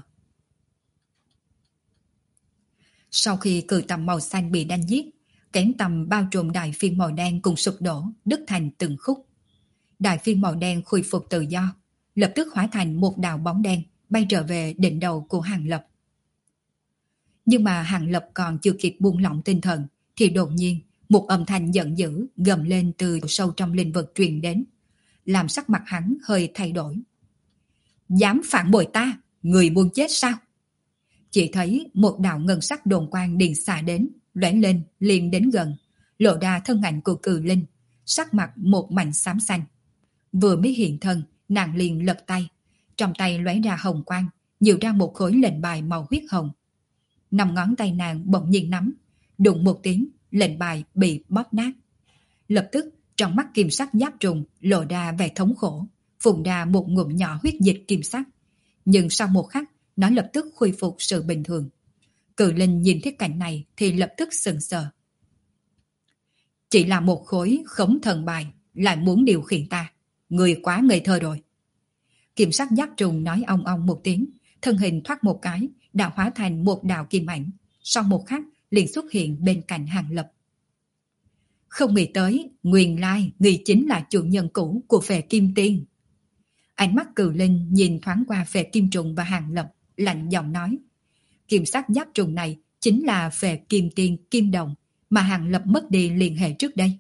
Sau khi cự tầm màu xanh bị đánh giết, kén tầm bao trùm đại phiên màu đen cùng sụp đổ, đứt thành từng khúc. Đại phiên màu đen khôi phục tự do, lập tức hóa thành một đạo bóng đen bay trở về đỉnh đầu của Hàng Lập. Nhưng mà Hàng Lập còn chưa kịp buông lỏng tinh thần, thì đột nhiên một âm thanh giận dữ gầm lên từ sâu trong linh vực truyền đến, làm sắc mặt hắn hơi thay đổi. Dám phản bội ta, người muốn chết sao? Chỉ thấy một đạo ngân sắc đồn quang điện xạ đến, lóe lên liền đến gần, lộ ra thân ảnh của Cự Linh, sắc mặt một mảnh xám xanh. Vừa mới hiện thân, nàng liền lật tay, trong tay lóe ra hồng quang, nhiều ra một khối lệnh bài màu huyết hồng. 5 ngón tay nàng bỗng nhiên nắm, đụng một tiếng, lệnh bài bị bóp nát. Lập tức, trong mắt kim sắc giáp trùng lộ ra vẻ thống khổ, phun ra một ngụm nhỏ huyết dịch kim sắc. Nhưng sau một khắc, nó lập tức khôi phục sự bình thường. Cự Linh nhìn thấy cảnh này thì lập tức sững sờ. Chỉ là một khối khống thần bài, lại muốn điều khiển ta. Người quá ngây thơ rồi. Kim sắc giáp trùng nói ong ong một tiếng, thân hình thoát một cái, đã hóa thành một đạo kim ảnh. Sau một khắc, liền xuất hiện bên cạnh Hàng Lập. Không nghĩ tới, nguyên lai người chính là chủ nhân cũ của Phệ Kim Tiên. Ánh mắt Cự Linh nhìn thoáng qua Phệ Kim Trùng và Hàng Lập, lạnh giọng nói. Kim sắc giáp trùng này chính là Phệ Kim Tiên Kim Đồng mà Hàng Lập mất đi liên hệ trước đây.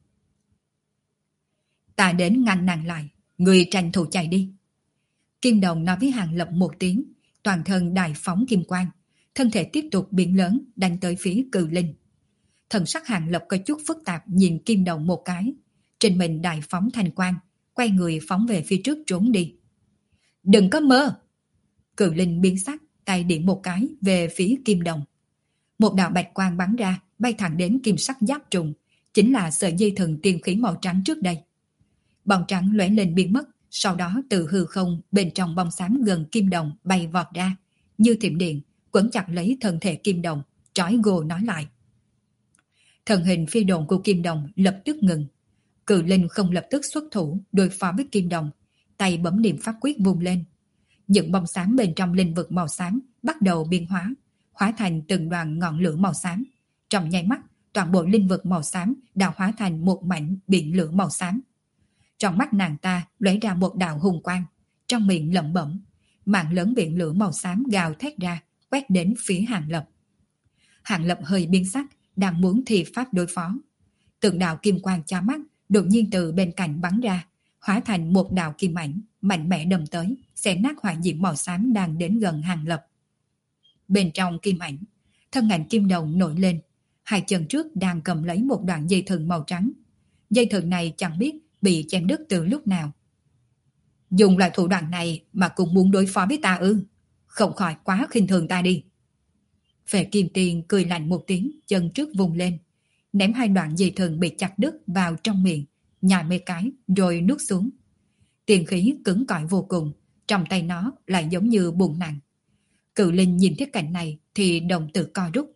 Ta đến ngăn nàng lại, người tranh thủ chạy đi. Kim Đồng nói với Hàng Lập một tiếng, toàn thân đại phóng kim quang, thân thể tiếp tục biến lớn đánh tới phía Cự Linh. Thần sắc Hàng Lập có chút phức tạp nhìn Kim Đồng một cái, trên mình đại phóng thành quang, quay người phóng về phía trước trốn đi. Đừng có mơ! Cự Linh biến sắc, tay điểm một cái về phía Kim Đồng. Một đạo bạch quang bắn ra, bay thẳng đến kim sắc giáp trùng, chính là sợi dây thần tiên khí màu trắng trước đây. Bóng trắng lóe lên biến mất, sau đó từ hư không bên trong bóng xám gần Kim Đồng bay vọt ra, như thiểm điện, quấn chặt lấy thân thể Kim Đồng, trói gô nói lại. Thần hình phi độn của Kim Đồng lập tức ngừng. Cự Linh không lập tức xuất thủ đối phó với Kim Đồng, tay bấm niệm pháp quyết vung lên. Những bóng xám bên trong linh vực màu xám bắt đầu biến hóa, hóa thành từng đoàn ngọn lửa màu xám. Trong nháy mắt, toàn bộ linh vực màu xám đã hóa thành một mảnh biển lửa màu xám. Trong mắt nàng ta lóe ra một đạo hùng quang, trong miệng lẩm bẩm, mạng lớn biển lửa màu xám gào thét ra, quét đến phía Hàng Lập. Hàng Lập hơi biến sắc, đang muốn thi pháp đối phó. Từng đạo kim quang chói mắt đột nhiên từ bên cạnh bắn ra, hóa thành một đạo kim ảnh, mạnh mẽ đâm tới, xé nát hỏa diễm màu xám đang đến gần Hàng Lập. Bên trong kim ảnh, thân ảnh kim đồng nổi lên, hai chân trước đang cầm lấy một đoạn dây thừng màu trắng. Dây thừng này chẳng biết bị chém đứt từ lúc nào. Dùng loại thủ đoạn này mà cũng muốn đối phó với ta ư? Không khỏi quá khinh thường ta đi. Phệ Kim Tiên cười lạnh một tiếng, chân trước vùng lên, ném hai đoạn dây thừng bị chặt đứt vào trong miệng, nhai mấy cái rồi nuốt xuống. Tiền khí cứng cỏi vô cùng, trong tay nó lại giống như bùn nặng. Cự linh nhìn thấy cảnh này thì đồng tử co rút.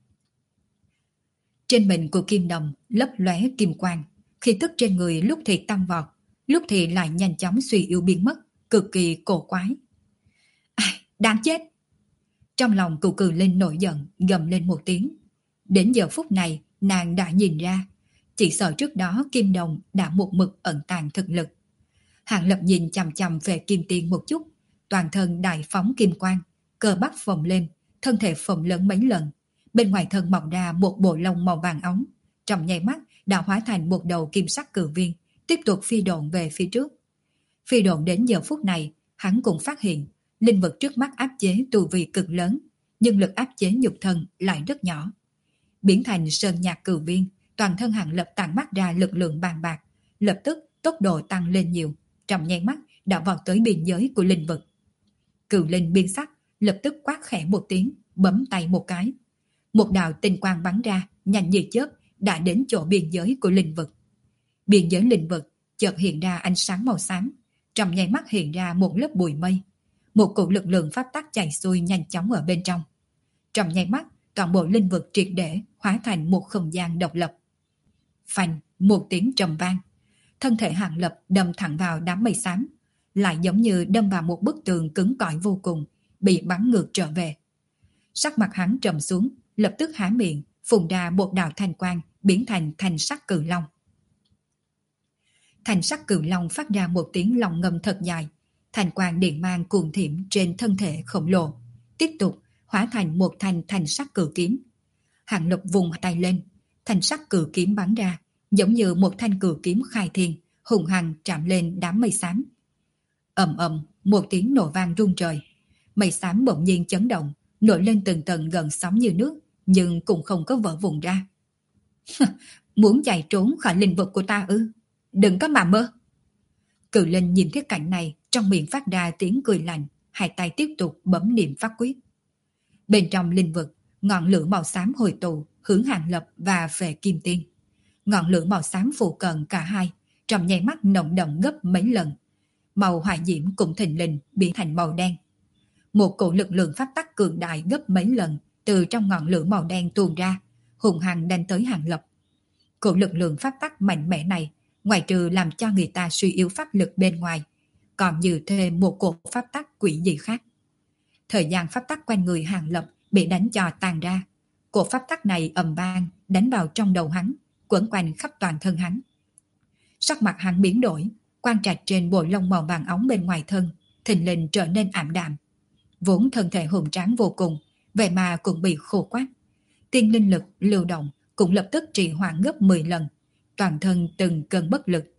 Trên mình của kim đồng lấp lóe kim quang, khí tức trên người lúc thì tăng vọt, lúc thì lại nhanh chóng suy yếu biến mất, cực kỳ cổ quái. Đáng chết! Trong lòng cụ cự linh nổi giận, gầm lên một tiếng. Đến giờ phút này, nàng đã nhìn ra, chỉ sợ trước đó kim đồng đã một mực ẩn tàng thực lực. Hàng Lập nhìn chằm chằm về Kim Tiên một chút, toàn thân đại phóng kim quang, cơ bắp phồng lên, thân thể phồng lớn mấy lần. Bên ngoài thân mọc ra một bộ lông màu vàng óng, trong nháy mắt đã hóa thành một đầu kim sắc cự viên, tiếp tục phi độn về phía trước. Phi độn đến giờ phút này, hắn cũng phát hiện, linh vật trước mắt áp chế tu vi cực lớn, nhưng lực áp chế nhục thân lại rất nhỏ. Biến thành sơn nhạc cự viên, toàn thân Hàng Lập tản mắt ra lực lượng bàn bạc, lập tức tốc độ tăng lên nhiều, trong nháy mắt đã vọt tới biên giới của linh vực. Cự linh biến sắc, lập tức quát khẽ một tiếng, bấm tay một cái. Một đạo tinh quang bắn ra, nhanh như chớp, đã đến chỗ biên giới của linh vực. Biên giới linh vực chợt hiện ra ánh sáng màu xám, trong nháy mắt hiện ra một lớp bụi mây. Một cỗ lực lượng pháp tắc chảy xuôi nhanh chóng ở bên trong. Trong nháy mắt, toàn bộ linh vực triệt để hóa thành một không gian độc lập. Phanh, một tiếng trầm vang. Thân thể Hàng Lập đâm thẳng vào đám mây xám, lại giống như đâm vào một bức tường cứng cỏi vô cùng, bị bắn ngược trở về. Sắc mặt hắn trầm xuống, lập tức há miệng, phun ra một đạo thanh quang, biến thành thanh sắc cự long. Thanh sắc cự long phát ra một tiếng long ngâm thật dài, thanh quang điện mang cuồng thiểm trên thân thể khổng lồ, tiếp tục hóa thành một thanh sắc cự kiếm. Hàng Lập vùng tay lên, thanh sắc cự kiếm bắn ra, giống như một thanh cự kiếm khai thiên, hùng hăng chạm lên đám mây xám. Ầm ầm, một tiếng nổ vang rung trời, mây xám bỗng nhiên chấn động, nổi lên từng tầng gần sóng như nước, nhưng cũng không có vỡ vụn ra. Muốn chạy trốn khỏi linh vực của ta ư? Đừng có mà mơ! Cự linh nhìn thấy cảnh này, trong miệng phát ra tiếng cười lạnh, hai tay tiếp tục bấm niệm pháp quyết. Bên trong linh vực, ngọn lửa màu xám hồi tụ, hướng Hàng Lập và Phệ Kim Tiên. Ngọn lửa màu xám phụ cận cả hai, trong nháy mắt nồng đậm gấp mấy lần. Màu hỏa diễm cũng thình lình biến thành màu đen. Một cổ lực lượng pháp tắc cường đại gấp mấy lần từ trong ngọn lửa màu đen tuôn ra, hùng hăng đánh tới Hàng Lập. Cổ lực lượng pháp tắc mạnh mẽ này, ngoài trừ làm cho người ta suy yếu pháp lực bên ngoài, còn như thêm một cổ pháp tắc quỷ dị khác. Thời gian pháp tắc quanh người Hàng Lập bị đánh cho tàn ra. Cổ pháp tắc này ầm vang đánh vào trong đầu hắn, quẩn quanh khắp toàn thân hắn. Sắc mặt hắn biến đổi, quan trạch trên bộ lông màu vàng óng bên ngoài thân thình lình trở nên ảm đạm. Vốn thân thể hùng tráng vô cùng, vậy mà cũng bị khô quát. Tiên linh lực lưu động cũng lập tức trì hoãn gấp 10 lần, toàn thân từng cơn bất lực.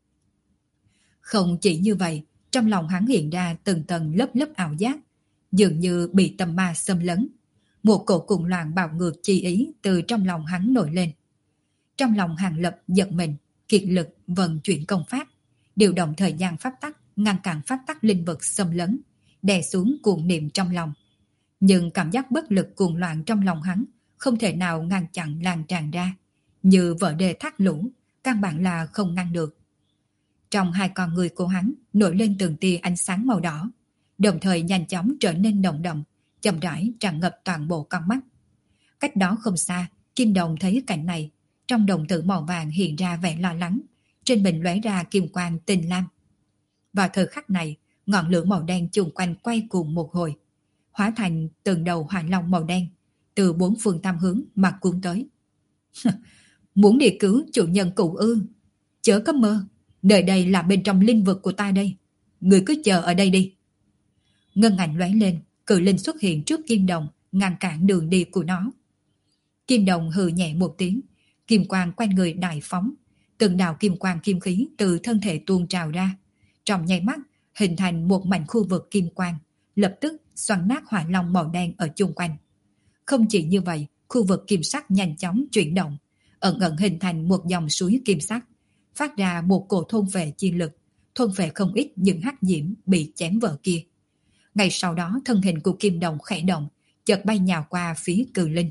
Không chỉ như vậy, trong lòng hắn hiện ra từng tầng lớp lớp ảo giác, dường như bị tâm ma xâm lấn. Một cổ cuồng loạn bạo ngược chi ý từ trong lòng hắn nổi lên. Trong lòng Hàng Lập giận mình, kiệt lực vận chuyển công pháp, điều động thời gian pháp tắc, ngăn cản pháp tắc linh vực xâm lấn, đè xuống cuồng niệm trong lòng. Nhưng cảm giác bất lực cuồng loạn trong lòng hắn không thể nào ngăn chặn lan tràn ra, như vỡ đê thác lũ, căn bản là không ngăn được. Trong hai con người của hắn nổi lên từng tia ánh sáng màu đỏ, đồng thời nhanh chóng trở nên nồng đậm, chậm rãi tràn ngập toàn bộ con mắt. Cách đó không xa, Kim Đồng thấy cảnh này, trong đồng tử màu vàng hiện ra vẻ lo lắng, trên mình lóe ra kim quang tinh lam. Vào thời khắc này, ngọn lửa màu đen chung quanh quay cuồng một hồi, hóa thành từng đầu hỏa long màu đen, từ bốn phương tam hướng mà cuốn tới. Muốn đi cứu chủ nhân cụ ư? Chớ có mơ, nơi đây là bên trong linh vực của ta đây. Người cứ chờ ở đây đi. Ngân ảnh lóe lên, cự linh xuất hiện trước Kim Đồng, ngăn cản đường đi của nó. Kim Đồng hừ nhẹ một tiếng, kim quang quanh người đại phóng, Từng đạo kim quang kim khí từ thân thể tuôn trào ra, trong nháy mắt hình thành một mảnh khu vực kim quang, lập tức xoắn nát hỏa long màu đen ở chung quanh. Không chỉ như vậy, khu vực kim sắc nhanh chóng chuyển động, ẩn ẩn hình thành một dòng suối kim sắc, phát ra một cổ thôn vệ chi lực, thôn vệ không ít những hắc diễm bị chém vỡ kia. Ngay sau đó thân hình của Kim Đồng khẽ động, chợt bay nhào qua phía Cự Linh.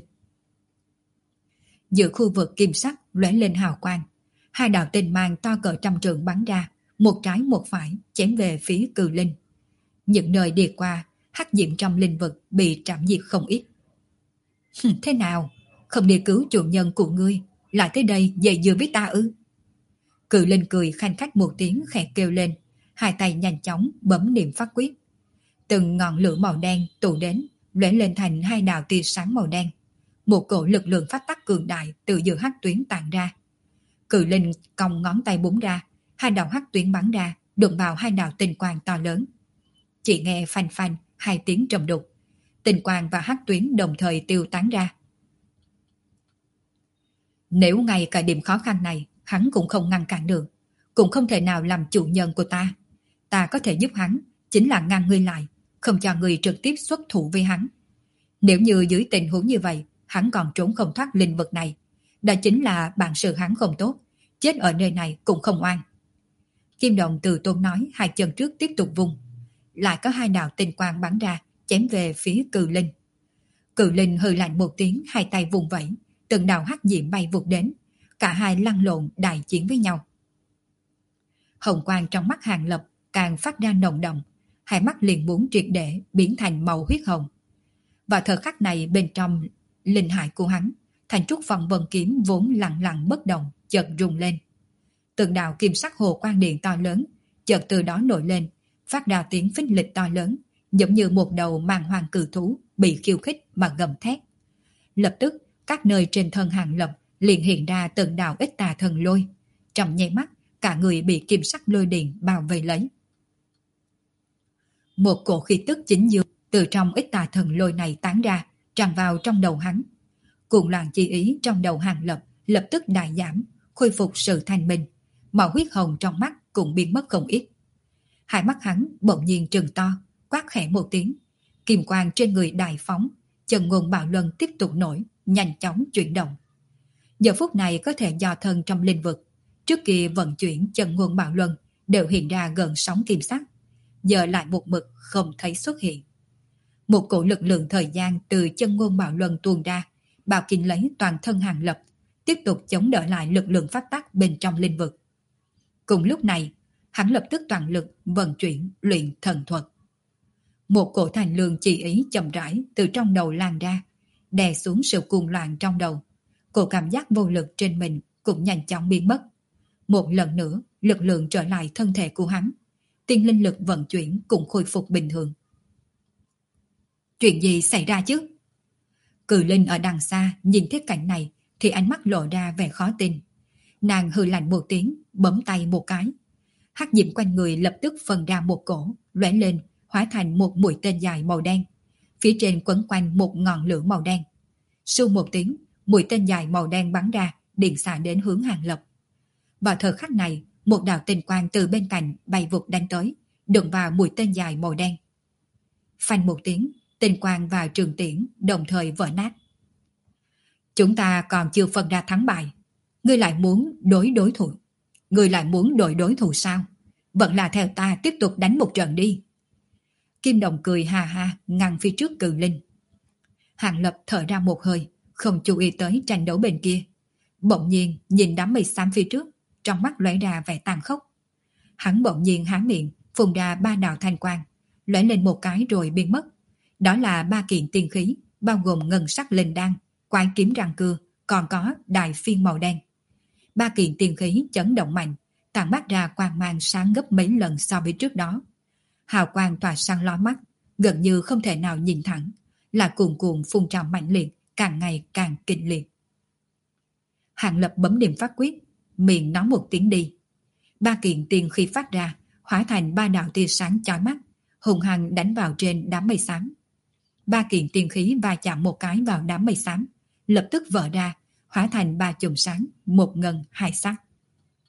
Giữa khu vực kim sắc lóe lên hào quang, hai đạo tinh mang to cỡ trăm trượng bắn ra, một trái một phải chém về phía Cự Linh. Những nơi đi qua, hắc diễm trong linh vực bị trảm diệt không ít. Thế nào? Không đi cứu chủ nhân của ngươi, lại tới đây dày dưa với ta ư? Cự Linh cười khanh khách một tiếng khẽ kêu lên, hai tay nhanh chóng bấm niệm pháp quyết. Từng ngọn lửa màu đen tụ đến, lóe lên thành hai đạo tia sáng màu đen. Một cổ lực lượng phát tắc cường đại từ giữa hắc tuyến tản ra. Cự Linh cong ngón tay búng ra, hai đạo hắc tuyến bắn ra, đụng vào hai đạo tinh quang to lớn. Chỉ nghe phanh phanh hai tiếng trầm đục, tinh quang và hắc tuyến đồng thời tiêu tán ra. Nếu ngay cả điểm khó khăn này hắn cũng không ngăn cản được, cũng không thể nào làm chủ nhân của ta. Ta có thể giúp hắn, chính là ngăn ngươi lại, không cho ngươi trực tiếp xuất thủ với hắn. Nếu như dưới tình huống như vậy, hắn còn trốn không thoát linh vực này, đó chính là bản sự hắn không tốt, chết ở nơi này cũng không oan. Kim Đồng từ tốn nói, hai chân trước tiếp tục vung, lại có hai đạo tinh quang bắn ra, chém về phía Cự Linh. Cự Linh hừ lạnh một tiếng, hai tay vùng vẫy, từng đạo hắc diễm bay vụt đến, cả hai lăn lộn đại chiến với nhau. Hồng quang trong mắt Hàng Lập càng phát ra nồng đậm, hai mắt liền muốn triệt để biến thành màu huyết hồng. Và thời khắc này bên trong linh hải của hắn, thành trúc phong vân kiếm vốn lặng lặng bất động, chợt rung lên. Từng đạo kim sắc hồ quang điện to lớn, chợt từ đó nổi lên, phát ra tiếng phích lịch to lớn, giống như một đầu màn hoàng cự thú bị khiêu khích mà gầm thét. Lập tức, các nơi trên thân Hàng Lập liền hiện ra từng đạo ít tà thần lôi. Trong nháy mắt, cả người bị kim sắc lôi điện bao vây lấy. Một cổ khí tức chính dương từ trong ít tà thần lôi này tán ra, tràn vào trong đầu hắn. Cuồng loạn chi ý trong đầu Hàng Lập lập tức đại giảm, khôi phục sự thanh minh, màu huyết hồng trong mắt cũng biến mất không ít. Hai mắt hắn bỗng nhiên trừng to, quát khẽ một tiếng, kim quang trên người đại phóng, chân ngôn bạo luân tiếp tục nổi, nhanh chóng chuyển động. Giờ phút này có thể do thân trong linh vực, trước kia vận chuyển chân ngôn bạo luân đều hiện ra gần sóng kim sắc, giờ lại một mực không thấy xuất hiện. Một cổ lực lượng thời gian từ chân ngôn bạo luân tuôn ra, bao kín lấy toàn thân Hàng Lập, tiếp tục chống đỡ lại lực lượng phát tắc bên trong linh vực. Cùng lúc này, hắn lập tức toàn lực vận chuyển luyện thần thuật. Một cổ thành lương chỉ ý chậm rãi từ trong đầu lan ra, đè xuống sự cuồng loạn trong đầu. Cổ cảm giác vô lực trên mình cũng nhanh chóng biến mất. Một lần nữa, lực lượng trở lại thân thể của hắn. Tiên linh lực vận chuyển cũng khôi phục bình thường. Chuyện gì xảy ra chứ? Cự Linh ở đằng xa nhìn thấy cảnh này thì ánh mắt lộ ra vẻ khó tin. Nàng hừ lạnh một tiếng, bấm tay một cái. Hắc diễm quanh người lập tức phân ra một cổ, lóe lên, hóa thành một mũi tên dài màu đen. Phía trên quấn quanh một ngọn lửa màu đen. Su một tiếng, mũi tên dài màu đen bắn ra, điện xạ đến hướng Hàng Lập. Vào thời khắc này, một đạo tinh quang từ bên cạnh bay vụt đánh tới, đụng vào mũi tên dài màu đen. Phanh một tiếng, tinh quang và trường tiễn đồng thời vỡ nát. Chúng ta còn chưa phân ra thắng bại, ngươi lại muốn đối thủ. Ngươi lại muốn đổi đối thủ sao? Vẫn là theo ta tiếp tục đánh một trận đi. Kim Đồng cười ha ha ngăn phía trước Cự Linh. Hàng Lập thở ra một hơi, không chú ý tới tranh đấu bên kia. Bỗng nhiên nhìn đám mây xám phía trước, trong mắt lóe ra vẻ tàn khốc. Hắn bỗng nhiên há miệng, phun ra ba đạo thanh quang, lóe lên một cái rồi biến mất. Đó là ba kiện tiên khí, bao gồm ngân sắc linh đan, quái kiếm răng cưa, còn có đại phiên màu đen. Ba kiện tiên khí chấn động mạnh, tản mát ra quang mang sáng gấp mấy lần so với trước đó. Hào quang tỏa sang ló mắt, gần như không thể nào nhìn thẳng, là cuồn cuộn phun trào mạnh liệt, càng ngày càng kịch liệt. Hàng Lập bấm điểm pháp quyết, miệng nói một tiếng đi. Ba kiện tiên khí phát ra, hóa thành ba đạo tia sáng chói mắt, hùng hăng đánh vào trên đám mây xám. Ba kiện tiên khí va chạm một cái vào đám mây xám, lập tức vỡ ra, hóa thành ba chùm sáng, một ngân hai sắc.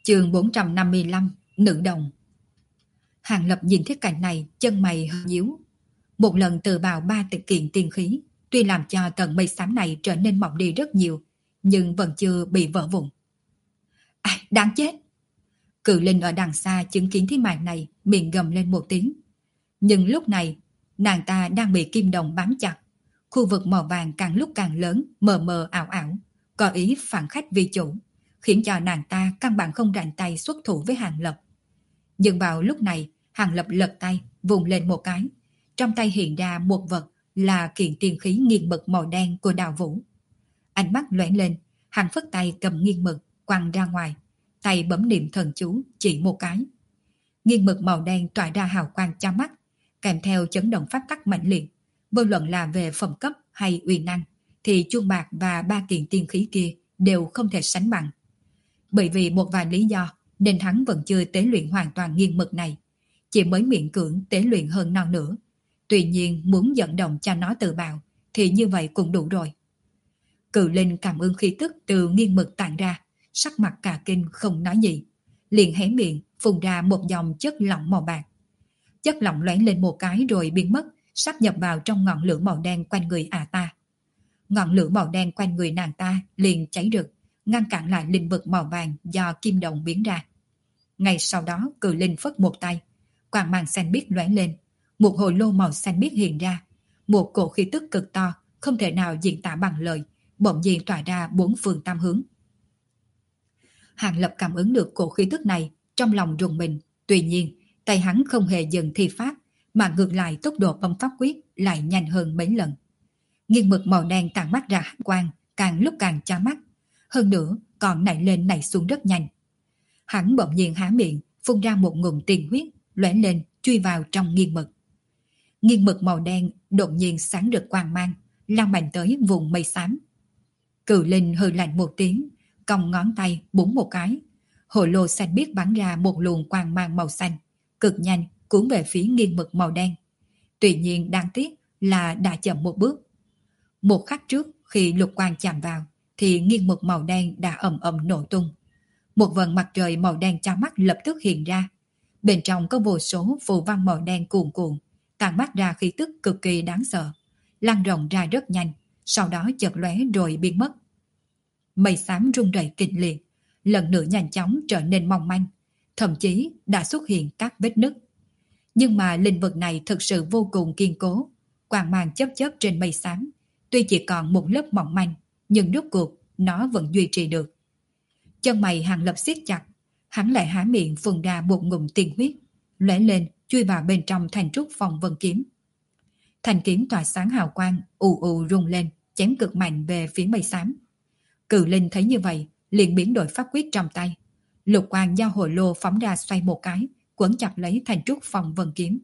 Chương 455, Nữ đồng. Hàng Lập nhìn thấy cảnh này, chân mày hơi nhíu. Một lần tự bào 3 kiện tiên khí, tuy làm cho tầng mây xám này trở nên mỏng đi rất nhiều, nhưng vẫn chưa bị vỡ vụn. Đáng chết! Cự linh ở đằng xa chứng kiến thế màn này, miệng gầm lên một tiếng. Nhưng lúc này, nàng ta đang bị kim đồng bám chặt. Khu vực màu vàng càng lúc càng lớn, mờ mờ ảo ảo, có ý phản khách vi chủ, khiến cho nàng ta căn bản không rảnh tay xuất thủ với Hàng Lập. Nhưng vào lúc này, Hàng Lập lật tay, vùng lên một cái. Trong tay hiện ra một vật là kiện tiên khí nghiền mực màu đen của Đào Vũ. Ánh mắt lóe lên, hắn phất tay cầm nghiền mực, quăng ra ngoài. Tay bấm niệm thần chú, chỉ một cái. Nghiền mực màu đen tỏa ra hào quang cho mắt, kèm theo chấn động pháp tắc mạnh liệt. Vô luận là về phẩm cấp hay uy năng, thì chuông bạc và 3 kiện tiên khí kia đều không thể sánh bằng. Bởi vì một vài lý do, nên hắn vẫn chưa tế luyện hoàn toàn nghiền mực này, chỉ mới miễn cưỡng tế luyện hơn non nữa. Tuy nhiên muốn dẫn động cho nó tự bào, thì như vậy cũng đủ rồi. Cự linh cảm ứng khí tức từ nghiền mực tản ra, sắc mặt cả kinh không nói gì, liền hé miệng phun ra một dòng chất lỏng màu bạc. Chất lỏng lóe lên một cái rồi biến mất, sắp nhập vào trong ngọn lửa màu đen quanh người ta. Ngọn lửa màu đen quanh người nàng ta liền cháy rực, ngăn cản lại linh vực màu vàng do kim đồng biến ra. Ngay sau đó cự linh phất một tay, quang mang xanh biếc lóe lên, một hồ lô màu xanh biếc hiện ra, một cổ khí tức cực to, không thể nào diễn tả bằng lời, bỗng nhiên tỏa ra 4 phương tám hướng. Hàng Lập cảm ứng được cổ khí tức này, trong lòng rùng mình, tuy nhiên tay hắn không hề dừng thi pháp, mà ngược lại tốc độ bấm pháp quyết lại nhanh hơn mấy lần. Nghiền mực màu đen tản mắt ra hàn quang, càng lúc càng chói mắt, hơn nữa còn nảy lên nảy xuống rất nhanh. Hắn bỗng nhiên há miệng, phun ra một ngụm tiên huyết, lóe lên chui vào trong nghiền mực. Nghiền mực màu đen đột nhiên sáng rực quang mang, lao mạnh tới vùng mây xám. Cự linh hừ lạnh một tiếng, cong ngón tay búng một cái, hồ lô xanh biếc bắn ra một luồng quang mang màu xanh, cực nhanh cuốn về phía nghiền mực màu đen. Tuy nhiên đáng tiếc là đã chậm một bước. Một khắc trước khi lục quang chạm vào, thì nghiền mực màu đen đã ầm ầm nổ tung. Một vầng mặt trời màu đen chói mắt lập tức hiện ra. Bên trong có vô số phù văn màu đen cuồn cuộn, tản mắt ra khí tức cực kỳ đáng sợ, lan rộng ra rất nhanh, sau đó chợt lóe rồi biến mất. Mây xám rung rẩy kịch liệt, lần nữa nhanh chóng trở nên mong manh, thậm chí đã xuất hiện các vết nứt. Nhưng mà linh vật này thực sự vô cùng kiên cố, quang mang chớp chớp trên mây xám, tuy chỉ còn một lớp mỏng manh, nhưng rốt cuộc nó vẫn duy trì được. Chân mày Hàng Lập siết chặt, hắn lại há miệng phun ra một ngụm tiên huyết, lóe lên chui vào bên trong thành trúc phong vân kiếm. Thành kiếm tỏa sáng hào quang, ù ù rung lên, chém cực mạnh về phía mây xám. Cự linh thấy như vậy, liền biến đổi pháp quyết trong tay. Lục quang do hồ lô phóng ra xoay một cái, quấn chặt lấy thành trúc phong vân kiếm.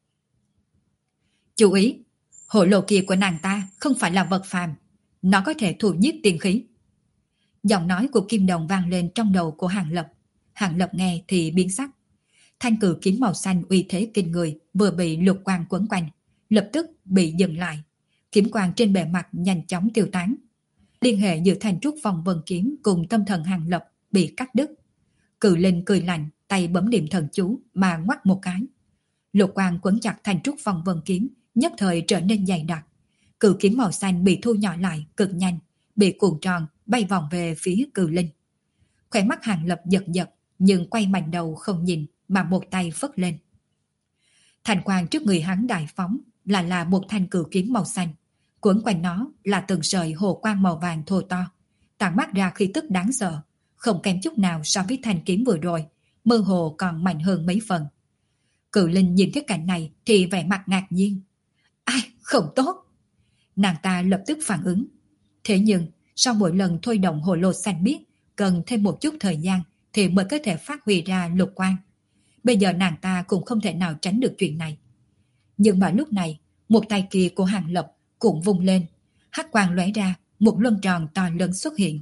Chú ý, hồ lô kia của nàng ta không phải là vật phàm, nó có thể thụ nhiếp tiên khí. Giọng nói của Kim Đồng vang lên trong đầu của Hàng Lập. Hàng Lập nghe thì biến sắc. Thanh cử kiếm màu xanh uy thế kinh người vừa bị lục quang quấn quanh, lập tức bị dừng lại. Kiếm quang trên bề mặt nhanh chóng tiêu tán. Liên hệ giữa thành trúc phong vân kiếm cùng tâm thần Hàng Lập bị cắt đứt. Cự linh cười lạnh, tay bấm niệm thần chú mà ngoắt một cái. Lục quang quấn chặt thành trúc phong vân kiếm, nhất thời trở nên dày đặc. Cự kiếm màu xanh bị thu nhỏ lại cực nhanh, bị cuộn tròn bay vòng về phía cự linh. Khóe mắt Hàng Lập giật giật, nhưng quay mạnh đầu không nhìn mà một tay phất lên. Thành quang trước người hắn đại phóng là một thanh cự kiếm màu xanh, quấn quanh nó là từng sợi hồ quang màu vàng thô to, tản mắt ra khí tức đáng sợ, không kém chút nào so với thanh kiếm vừa rồi, mơ hồ còn mạnh hơn mấy phần. Cự linh nhìn thấy cảnh này thì vẻ mặt ngạc nhiên. Ai, không tốt! Nàng ta lập tức phản ứng. Thế nhưng sau mỗi lần thôi động hồ lô xanh biếc, cần thêm một chút thời gian thì mới có thể phát huy ra lục quang. Bây giờ nàng ta cũng không thể nào tránh được chuyện này. Nhưng mà lúc này, một tay kia của Hàng Lập cũng vung lên, hắc quang lóe ra, một luân tròn to lớn xuất hiện.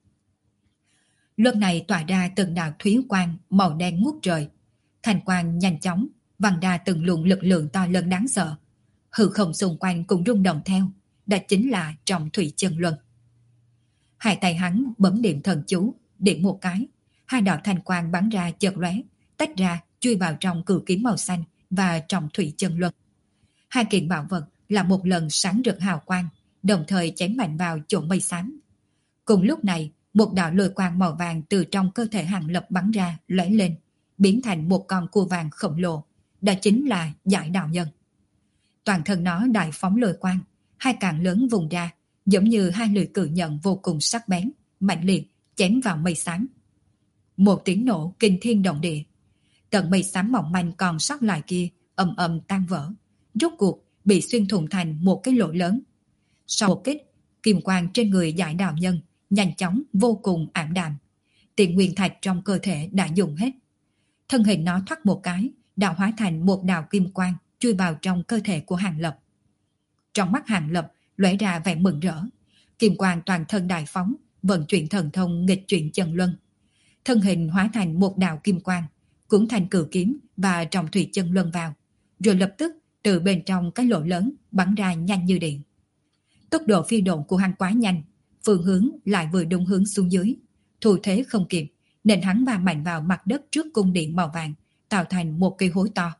Luân này tỏa ra từng đạo thúy quang màu đen ngút trời, thành quang nhanh chóng văng ra từng luồng lực lượng to lớn đáng sợ. Hư không xung quanh cũng rung động theo, đó chính là trọng thủy chân luân. Hai tay hắn bấm niệm thần chú, điểm một cái, Hai đạo thanh quang bắn ra chợt lóe, tách ra chui vào trong cự kiếm màu xanh và trong thủy chân luân. Hai kiện bảo vật là một lần sáng rực hào quang, đồng thời chém mạnh vào chỗ mây xám. Cùng lúc này, một đạo lôi quang màu vàng từ trong cơ thể Hàng Lập bắn ra, lóe lên, biến thành một con cua vàng khổng lồ. Đó chính là Giải Đạo Nhân. Toàn thân nó đại phóng lôi quang, hai càng lớn vùng ra, giống như hai lưỡi cự nhận vô cùng sắc bén, mạnh liệt chém vào mây xám. Một tiếng nổ kinh thiên động địa. Tận mây xám mỏng manh còn sót lại kia ầm ầm tan vỡ, rốt cuộc bị xuyên thủng thành một cái lỗ lớn. Sau một kích, kim quang trên người Giải Đạo Nhân nhanh chóng vô cùng ảm đạm. Tiền nguyên thạch trong cơ thể đã dùng hết. Thân hình nó thoát một cái, đã hóa thành một đạo kim quang chui vào trong cơ thể của Hàng Lập. Trong mắt Hàng Lập lóe ra vẻ mừng rỡ, kim quang toàn thân đại phóng, vận chuyển thần thông nghịch chuyển chân luân. Thân hình hóa thành một đạo kim quang, cuốn thành cự kiếm và trọng thủy chân luân vào, rồi lập tức từ bên trong cái lỗ lớn bắn ra nhanh như điện. Tốc độ phi độn của hắn quá nhanh, phương hướng lại vừa đúng hướng xuống dưới, thủ thế không kịp nên hắn va mạnh vào mặt đất trước cung điện màu vàng, tạo thành một cây hối to.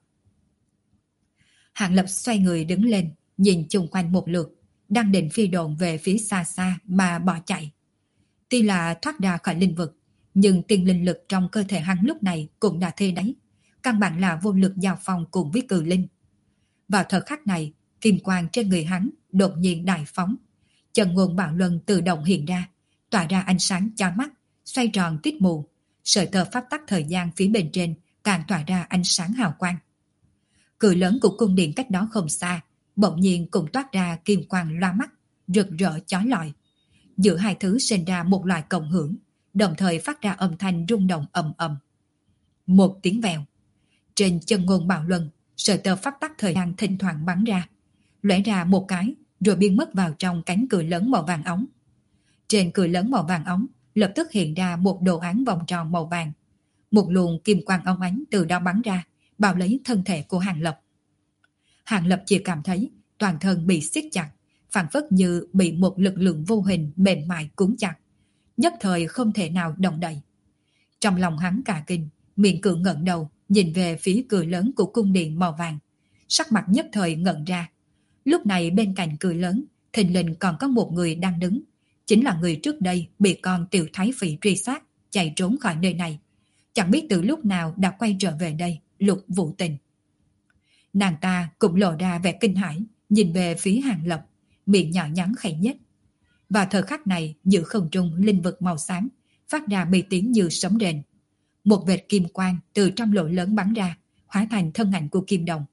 Hàng Lập xoay người đứng lên, nhìn chung quanh một lượt, đang định phi độn về phía xa xa mà bỏ chạy. Tuy là thoát ra khỏi linh vực, nhưng tiền linh lực trong cơ thể hắn lúc này cũng đã thê đáy, căn bản là vô lực giao phong cùng với cự linh. Vào thời khắc này, kim quang trên người hắn đột nhiên đại phóng, chân ngôn bạo luân tự động hiện ra, tỏa ra ánh sáng chói mắt, xoay tròn tít mù, sợi tơ pháp tắc thời gian phía bên trên càng tỏa ra ánh sáng hào quang. Cửa lớn của cung điện cách đó không xa, bỗng nhiên cũng toát ra kim quang loa mắt, rực rỡ chói lọi. Giữa hai thứ sinh ra một loại cộng hưởng, đồng thời phát ra âm thanh rung động ầm ầm. Một tiếng vèo, trên chân ngôn bạo luân, sợi tơ pháp tắc thời gian thỉnh thoảng bắn ra, lóe ra một cái rồi biến mất vào trong cánh cửa lớn màu vàng óng. Trên cửa lớn màu vàng óng lập tức hiện ra một đồ án vòng tròn màu vàng. Một luồng kim quang óng ánh từ đó bắn ra, bao lấy thân thể của Hàng Lập. Hàng Lập chỉ cảm thấy toàn thân bị siết chặt, phảng phất như bị một lực lượng vô hình mềm mại cuốn chặt, nhất thời không thể nào động đậy. Trong lòng hắn cả kinh, miệng cưỡng ngẩng đầu nhìn về phía cửa lớn của cung điện màu vàng, sắc mặt nhất thời ngẩn ra. Lúc này bên cạnh cửa lớn, thình lình còn có một người đang đứng, chính là người trước đây bị con tiểu thái phỉ truy sát, chạy trốn khỏi nơi này. Chẳng biết từ lúc nào đã quay trở về đây, Lục Vũ Tình. Nàng ta cũng lộ ra vẻ kinh hãi, nhìn về phía Hàng Lập, miệng nhỏ nhắn khẽ nhếch. Vào thời khắc này, giữa không trung linh vực màu xám phát ra bi tiếng như sấm rền. Một vệt kim quang từ trong lỗ lớn bắn ra, hóa thành thân ảnh của Kim Đồng.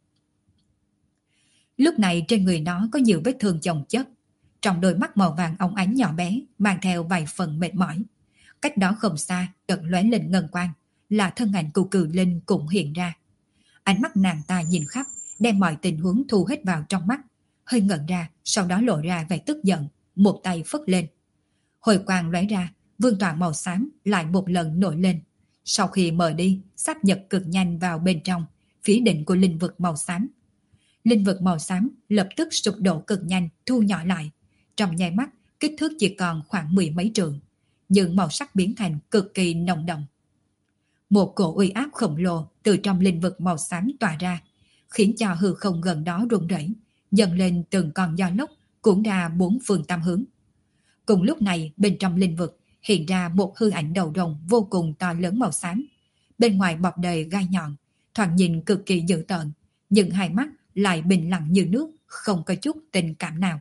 Lúc này trên người nó có nhiều vết thương chồng chất, trong đôi mắt màu vàng óng ánh nhỏ bé mang theo vài phần mệt mỏi. Cách đó không xa, chợt lóe lên ngân quang, là thân ảnh của Cự Linh cũng hiện ra. Ánh mắt nàng ta nhìn khắp, đem mọi tình huống thu hết vào trong mắt, hơi ngẩn ra, sau đó lộ ra vẻ tức giận, một tay phất lên. Hồi quang lóe ra, vương tọa màu xám lại một lần nổi lên. Sau khi mở đi, sáp nhập cực nhanh vào bên trong, phía đỉnh của linh vực màu xám. Linh vực màu xám lập tức sụp đổ cực nhanh, thu nhỏ lại. Trong nháy mắt, kích thước chỉ còn khoảng 10 mấy trượng, nhưng màu sắc biến thành cực kỳ nồng đậm. Một cổ uy áp khổng lồ từ trong linh vực màu xám tỏa ra, khiến cho hư không gần đó rung rẩy, dần lên từng con gió lốc cuốn ra bốn phương tám hướng. Cùng lúc này, bên trong linh vực hiện ra một hư ảnh đầu rồng vô cùng to lớn màu xám, bên ngoài bọc đầy gai nhọn, thoạt nhìn cực kỳ dữ tợn, nhưng hai mắt lại bình lặng như nước, không có chút tình cảm nào.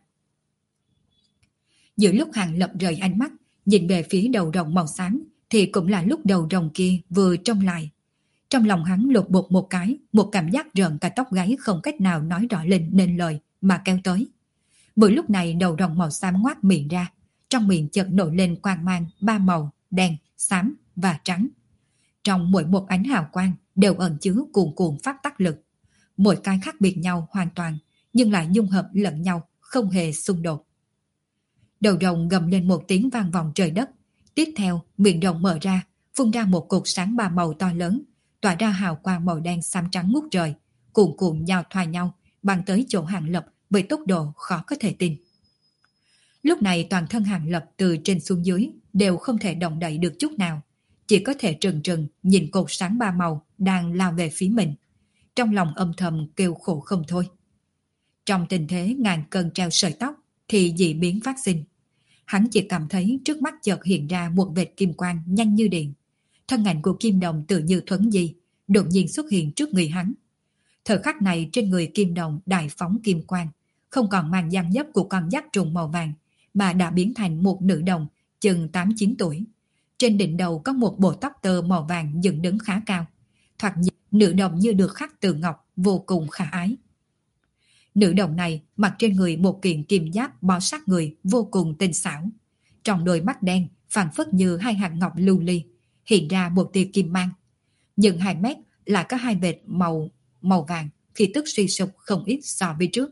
Giữa lúc Hàng Lập rời ánh mắt, nhìn về phía đầu rồng màu xám, thì cũng là lúc đầu rồng kia vừa trông lại. Trong lòng hắn lột bột một cái, một cảm giác rợn cả tóc gáy không cách nào nói rõ lên nên lời mà kéo tới. Bởi lúc này đầu rồng màu xám ngoác miệng ra, trong miệng chợt nổi lên quang mang ba màu, đen, xám và trắng. Trong mỗi một ánh hào quang đều ẩn chứa cuồn cuộn pháp tắc lực. Mỗi cái khác biệt nhau hoàn toàn, nhưng lại dung hợp lẫn nhau, không hề xung đột. Đầu rồng gầm lên một tiếng vang vọng trời đất. Tiếp theo, miệng rồng mở ra, phun ra một cột sáng ba màu to lớn, tỏa ra hào quang màu đen xám trắng ngút trời, cuồn cuộn giao thoa nhau, bắn tới chỗ Hàng Lập với tốc độ khó có thể tin. Lúc này toàn thân Hàng Lập từ trên xuống dưới đều không thể động đậy được chút nào, chỉ có thể trừng trừng nhìn cột sáng ba màu đang lao về phía mình. Trong lòng âm thầm kêu khổ không thôi. Trong tình thế ngàn cân treo sợi tóc thì dị biến phát sinh. Hắn chỉ cảm thấy trước mắt chợt hiện ra một vệt kim quang nhanh như điện. Thân ảnh của Kim Đồng tự như thuấn di, đột nhiên xuất hiện trước người hắn. Thời khắc này trên người Kim Đồng đại phóng kim quang, không còn mang dáng dấp của con dắt trùng màu vàng, mà đã biến thành một nữ đồng chừng 8-9 tuổi. Trên đỉnh đầu có một bộ tóc tơ màu vàng dựng đứng khá cao. Thoạt nhìn nữ đồng như được khắc từ ngọc, vô cùng khả ái. Nữ đồng này mặc trên người một kiện kim giáp bó sát người vô cùng tinh xảo. Trong đôi mắt đen phảng phất như hai hạt ngọc lưu ly, hiện ra một tia kim mang. Nhưng 2 mét lại có 2 vệt màu vàng, khi tức suy sụp không ít so với trước.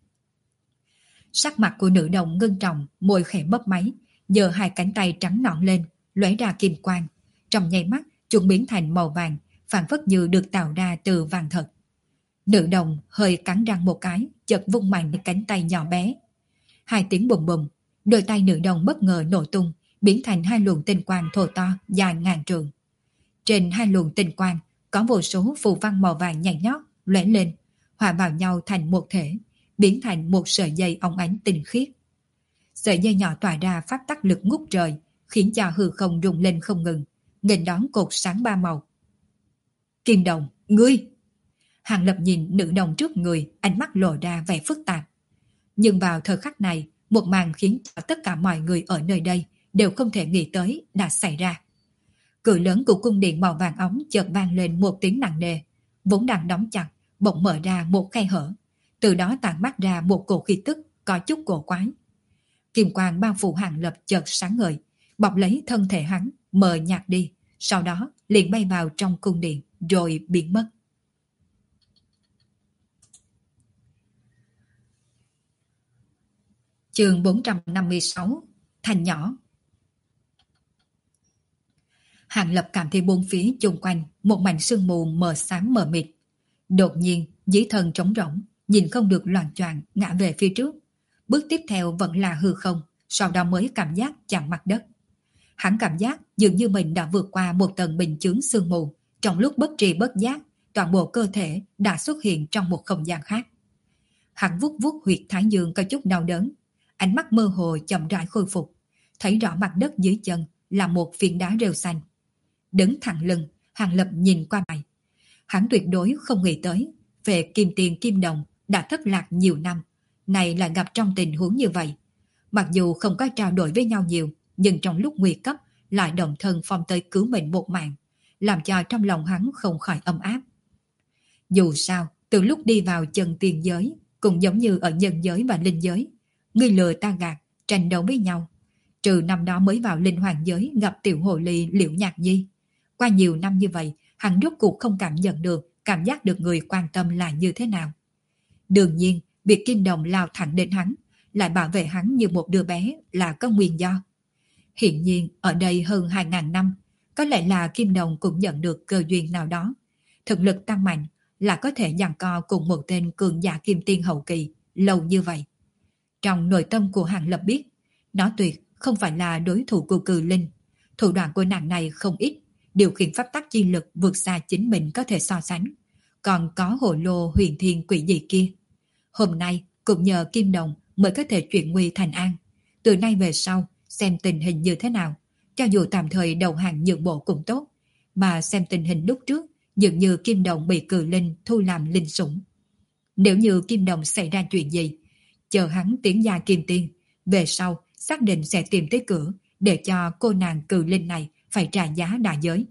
Sắc mặt của nữ đồng ngưng trọng, môi khẽ mấp máy, giơ 2 cánh tay trắng nõn lên, lóe ra kim quang. Trong nháy mắt, chúng biến thành màu vàng, phảng phất như được tạo ra từ vàng thật. Nữ đồng hơi cắn răng một cái, chợt vung mạnh cánh tay nhỏ bé. 2 tiếng bùm bùm, đôi tay nữ đồng bất ngờ nổ tung, biến thành 2 luồng tinh quang thô to dài ngàn trượng. Trên 2 luồng tinh quang có vô số phù văn màu vàng nhảy nhót lóe lên, hòa vào nhau thành một thể, biến thành một sợi dây óng ánh tinh khiết. Sợi dây nhỏ tỏa ra pháp tắc lực ngút trời, khiến cho hư không rung lên không ngừng, nghênh đón cột sáng ba màu. Kim Đồng, ngươi! Hàng Lập nhìn nữ đồng trước người, ánh mắt lộ ra vẻ phức tạp. Nhưng vào thời khắc này, một màn khiến cho tất cả mọi người ở nơi đây đều không thể nghĩ tới đã xảy ra. Cửa lớn của cung điện màu vàng óng chợt vang lên một tiếng nặng nề, vốn đang đóng chặt, bỗng mở ra một khe hở, từ đó tản mát ra một cổ khí tức có chút cổ quái. Kim quang bao phủ Hàng Lập chợt sáng ngời, bọc lấy thân thể hắn, mờ nhạt đi, sau đó liền bay vào trong cung điện rồi biến mất. Chương 456, Thành nhỏ. Hàng Lập cảm thấy bốn phía chung quanh một mảnh sương mù mờ xám mờ mịt. Đột nhiên, dưới thân trống rỗng, nhìn không được loạng choạng ngã về phía trước. Bước tiếp theo vẫn là hư không, sau đó mới cảm giác chạm mặt đất. Hắn cảm giác dường như mình đã vượt qua một tầng bình chướng sương mù, trong lúc bất tri bất giác, toàn bộ cơ thể đã xuất hiện trong một không gian khác. Hắn vuốt vuốt huyệt thái dương có chút đau đớn, ánh mắt mơ hồ chậm rãi khôi phục, thấy rõ mặt đất dưới chân là một phiến đá rêu xanh. Đứng thẳng lưng, Hàng Lập nhìn qua mày. Hắn tuyệt đối không nghĩ tới về Kim Tiền Kim Đồng đã thất lạc nhiều năm, này lại gặp trong tình huống như vậy. Mặc dù không có trao đổi với nhau nhiều, nhưng trong lúc nguy cấp lại đồng thân phong tới cứu mình một mạng, làm cho trong lòng hắn không khỏi ấm áp. Dù sao, từ lúc đi vào chân tiền giới, cũng giống như ở nhân giới và linh giới, ngươi lừa ta gạt, tranh đấu với nhau. Trừ năm đó mới vào linh hoàng giới gặp tiểu hồ ly Liễu Nhạc Nhi. Qua nhiều năm như vậy, hắn rốt cuộc không cảm nhận được, cảm giác được người quan tâm là như thế nào. Đương nhiên, việc Kim Đồng lao thẳng đến hắn, lại bảo vệ hắn như một đứa bé là có nguyên do. Hiện nhiên, ở đây hơn 2.000 năm, có lẽ là Kim Đồng cũng nhận được cơ duyên nào đó. Thực lực tăng mạnh là có thể giằng co cùng một tên cường giả kim tiên hậu kỳ lâu như vậy. Trong nội tâm của Hàng Lập biết, nó tuyệt không phải là đối thủ của Cừ Linh. Thủ đoạn của nàng này không ít, điều khiển pháp tắc chi lực vượt xa chính mình có thể so sánh. Còn có hồ lô huyền thiên quỷ dị kia. Hôm nay, cũng nhờ Kim Đồng mới có thể chuyển nguy thành an. Từ nay về sau, xem tình hình như thế nào. Cho dù tạm thời đầu hàng nhượng bộ cũng tốt, mà xem tình hình lúc trước, dường như Kim Đồng bị Cừ Linh thu làm linh sủng. Nếu như Kim Đồng xảy ra chuyện gì, chờ hắn tiến gia kim tiên, về sau xác định sẽ tìm tới cửa để cho cô nàng Cừ Linh này phải trả giá đại giới.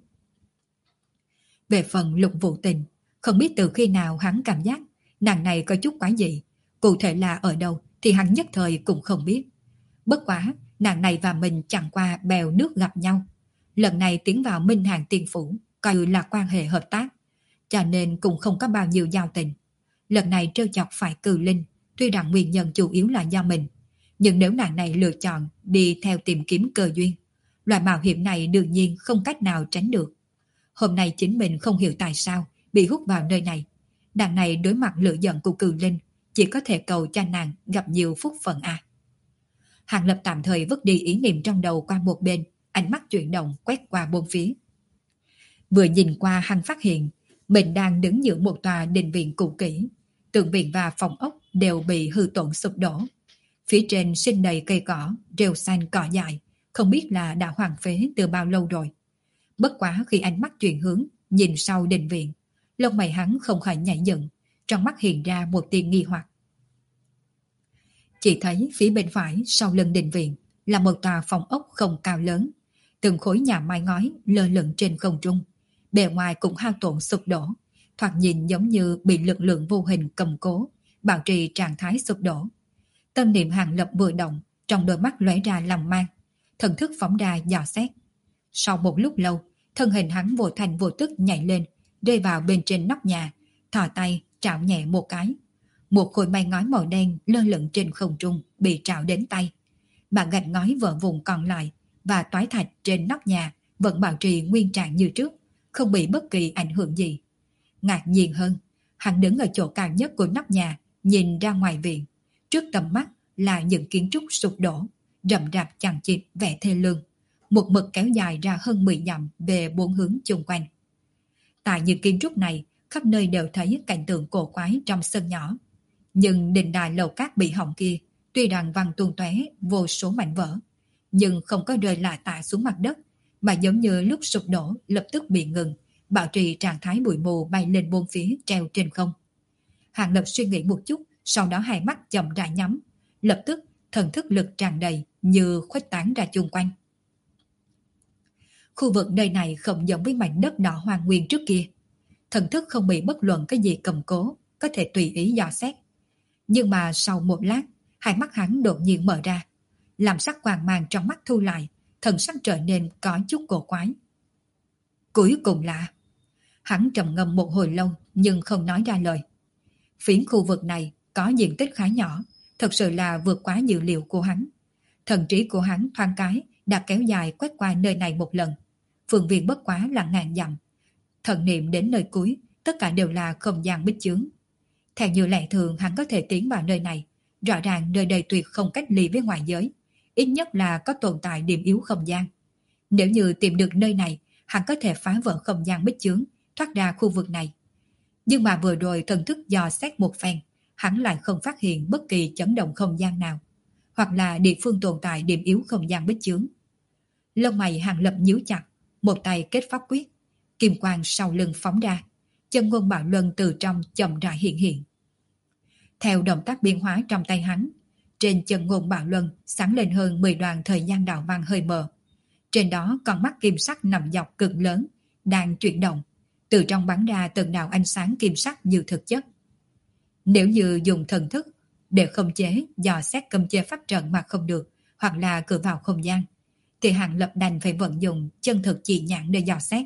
Về phần Lục Vũ Tình, không biết từ khi nào hắn cảm giác nàng này có chút quái dị, cụ thể là ở đâu thì hắn nhất thời cũng không biết. Bất quá, nàng này và mình chẳng qua bèo nước gặp nhau. Lần này tiến vào Minh Hàng Tiên Phủ, coi như là quan hệ hợp tác, cho nên cũng không có bao nhiêu giao tình. Lần này trêu chọc phải Cừ Linh, tuy rằng nguyên nhân chủ yếu là do mình, nhưng nếu nàng này lựa chọn đi theo tìm kiếm cơ duyên, loại mạo hiểm này đương nhiên không cách nào tránh được. Hôm nay chính mình không hiểu tại sao bị hút vào nơi này. Nàng này đối mặt lửa giận của Cừ Linh, chỉ có thể cầu cho nàng gặp nhiều phúc phận à. Hàng Lập tạm thời vứt đi ý niệm trong đầu qua một bên, ánh mắt chuyển động quét qua bốn phía, Vừa nhìn qua hắn phát hiện mình đang đứng giữa một tòa đình viện cũ kỹ, tường viện và phòng ốc đều bị hư tổn sụp đổ. Phía trên sinh đầy cây cỏ, rêu xanh cỏ dại, không biết là đã hoang phế từ bao lâu rồi. Bất quá khi ánh mắt chuyển hướng, nhìn sau đình viện, lông mày hắn không khỏi nhảy dựng, trong mắt hiện ra một tia nghi hoặc. Chỉ thấy phía bên phải sau lưng đình viện là một tòa phòng ốc không cao lớn, từng khối nhà mái ngói lơ lửng trên không trung, bề ngoài cũng hao tổn sụp đổ, thoạt nhìn giống như bị lực lượng vô hình cầm cố, bảo trì trạng thái sụp đổ. Tâm niệm Hàng Lập vừa động, trong đôi mắt lóe ra lòng mang, thần thức phóng ra dò xét. Sau một lúc lâu, thân hình hắn vô thành vô tức nhảy lên, rơi vào bên trên nóc nhà, thò tay trảo nhẹ một cái. Một khối mây ngói màu đen lơ lửng trên không trung bị trảo đến tay. Bản gạch ngói vỡ vụn còn lại và toái thạch trên nóc nhà vẫn bảo trì nguyên trạng như trước, không bị bất kỳ ảnh hưởng gì. Ngạc nhiên hơn, hắn đứng ở chỗ cao nhất của nóc nhà, nhìn ra ngoài viện. Trước tầm mắt là những kiến trúc sụp đổ, rậm rạp chằng chịt vẻ thê lương, một mực kéo dài ra hơn 10 dặm về bốn hướng chung quanh. Tại những kiến trúc này, khắp nơi đều thấy cảnh tượng cổ quái trong sân nhỏ. Nhưng đình đài lầu cát bị hỏng kia, tuy rằng văng tuôn tóe vô số mảnh vỡ, nhưng không có rơi lả tả xuống mặt đất, mà giống như lúc sụp đổ lập tức bị ngừng, bảo trì trạng thái bụi mù bay lên bốn phía treo trên không. Hàng Lập suy nghĩ một chút, sau đó hai mắt chậm rãi nhắm, lập tức thần thức lực tràn đầy như khuếch tán ra chung quanh. Khu vực nơi này không giống với mảnh đất đỏ hoang nguyên trước kia, thần thức không bị bất luận cái gì cầm cố, có thể tùy ý dò xét. Nhưng mà sau một lát, hai mắt hắn đột nhiên mở ra, làm sắc quang mang trong mắt thu lại, thần sắc trở nên có chút cổ quái. Cuối cùng là, hắn trầm ngâm một hồi lâu nhưng không nói ra lời. Phiến khu vực này có diện tích khá nhỏ, thật sự là vượt quá dự liệu của hắn. Thần trí của hắn thoáng cái đã kéo dài quét qua nơi này một lần. Phương viên bất quá là ngàn dặm. Thần niệm đến nơi cuối, tất cả đều là không gian bích chướng. Theo như lẽ thường hắn có thể tiến vào nơi này, rõ ràng nơi đây tuyệt không cách ly với ngoài giới, ít nhất là có tồn tại điểm yếu không gian. Nếu như tìm được nơi này, hắn có thể phá vỡ không gian bích chướng, thoát ra khu vực này. Nhưng mà vừa rồi thần thức dò xét một phen, hắn lại không phát hiện bất kỳ chấn động không gian nào, hoặc là địa phương tồn tại điểm yếu không gian bích chướng. Lông mày Hàng Lập nhíu chặt, một tay kết pháp quyết, kim quang sau lưng phóng ra, chân ngôn bạo luân từ trong chậm rãi hiện hiện. Theo động tác biến hóa trong tay hắn, trên chân ngôn bạo luân sáng lên hơn 10 đoàn thời gian đạo văn hơi mờ. Trên đó còn mắt kim sắc nằm dọc cực lớn, đang chuyển động, từ trong bắn ra từng đạo ánh sáng kim sắc như thực chất. Nếu như dùng thần thức để khống chế, dò xét cấm chế pháp trận mà không được, hoặc là cửa vào không gian, thì Hàng Lập đành phải vận dụng chân thực chỉ nhãn để dò xét.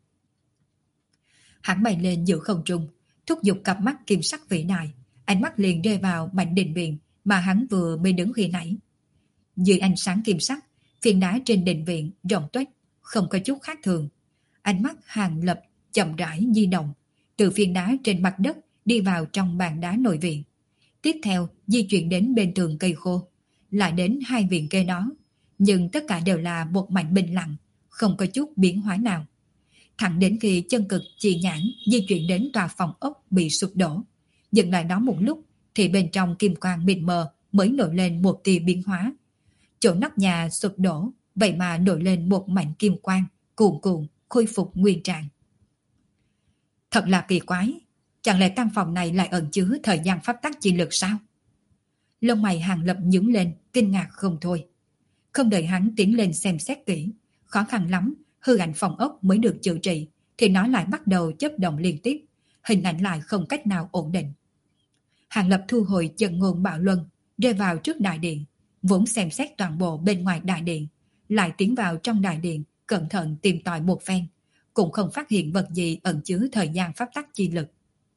Hắn bay lên giữa không trung, thúc giục cặp mắt kim sắc vĩ đại, ánh mắt liền rơi vào mảnh đình viện mà hắn vừa mới đứng khi nãy. Dưới ánh sáng kim sắc, phiến đá trên đình viện rộng tuếch, không có chút khác thường. Ánh mắt Hàng Lập chậm rãi di động, từ phiến đá trên mặt đất đi vào trong bàn đá nội viện. Tiếp theo di chuyển đến bên tường cây khô, lại đến hai viện cây đó, nhưng tất cả đều là một mảnh bình lặng, không có chút biến hóa nào. Thẳng đến khi chân cực chỉ nhãn di chuyển đến tòa phòng ốc bị sụp đổ, dừng lại đó một lúc thì bên trong kim quang mịt mờ mới nổi lên một tia biến hóa. Chỗ nóc nhà sụp đổ, vậy mà nổi lên một mảnh kim quang cuồn cuộn khôi phục nguyên trạng. Thật là kỳ quái, chẳng lẽ căn phòng này lại ẩn chứa thời gian pháp tắc chi lực sao? Lông mày Hàng Lập nhướng lên, kinh ngạc không thôi. Không đợi hắn tiến lên xem xét kỹ, khó khăn lắm hư ảnh phòng ốc mới được chữa trị, thì nó lại bắt đầu chớp động liên tiếp, hình ảnh lại không cách nào ổn định. Hàng Lập thu hồi chân ngôn bạo luân, rơi vào trước đại điện, vốn xem xét toàn bộ bên ngoài đại điện, lại tiến vào trong đại điện, cẩn thận tìm tòi một phen, cũng không phát hiện vật gì ẩn chứa thời gian pháp tắc chi lực.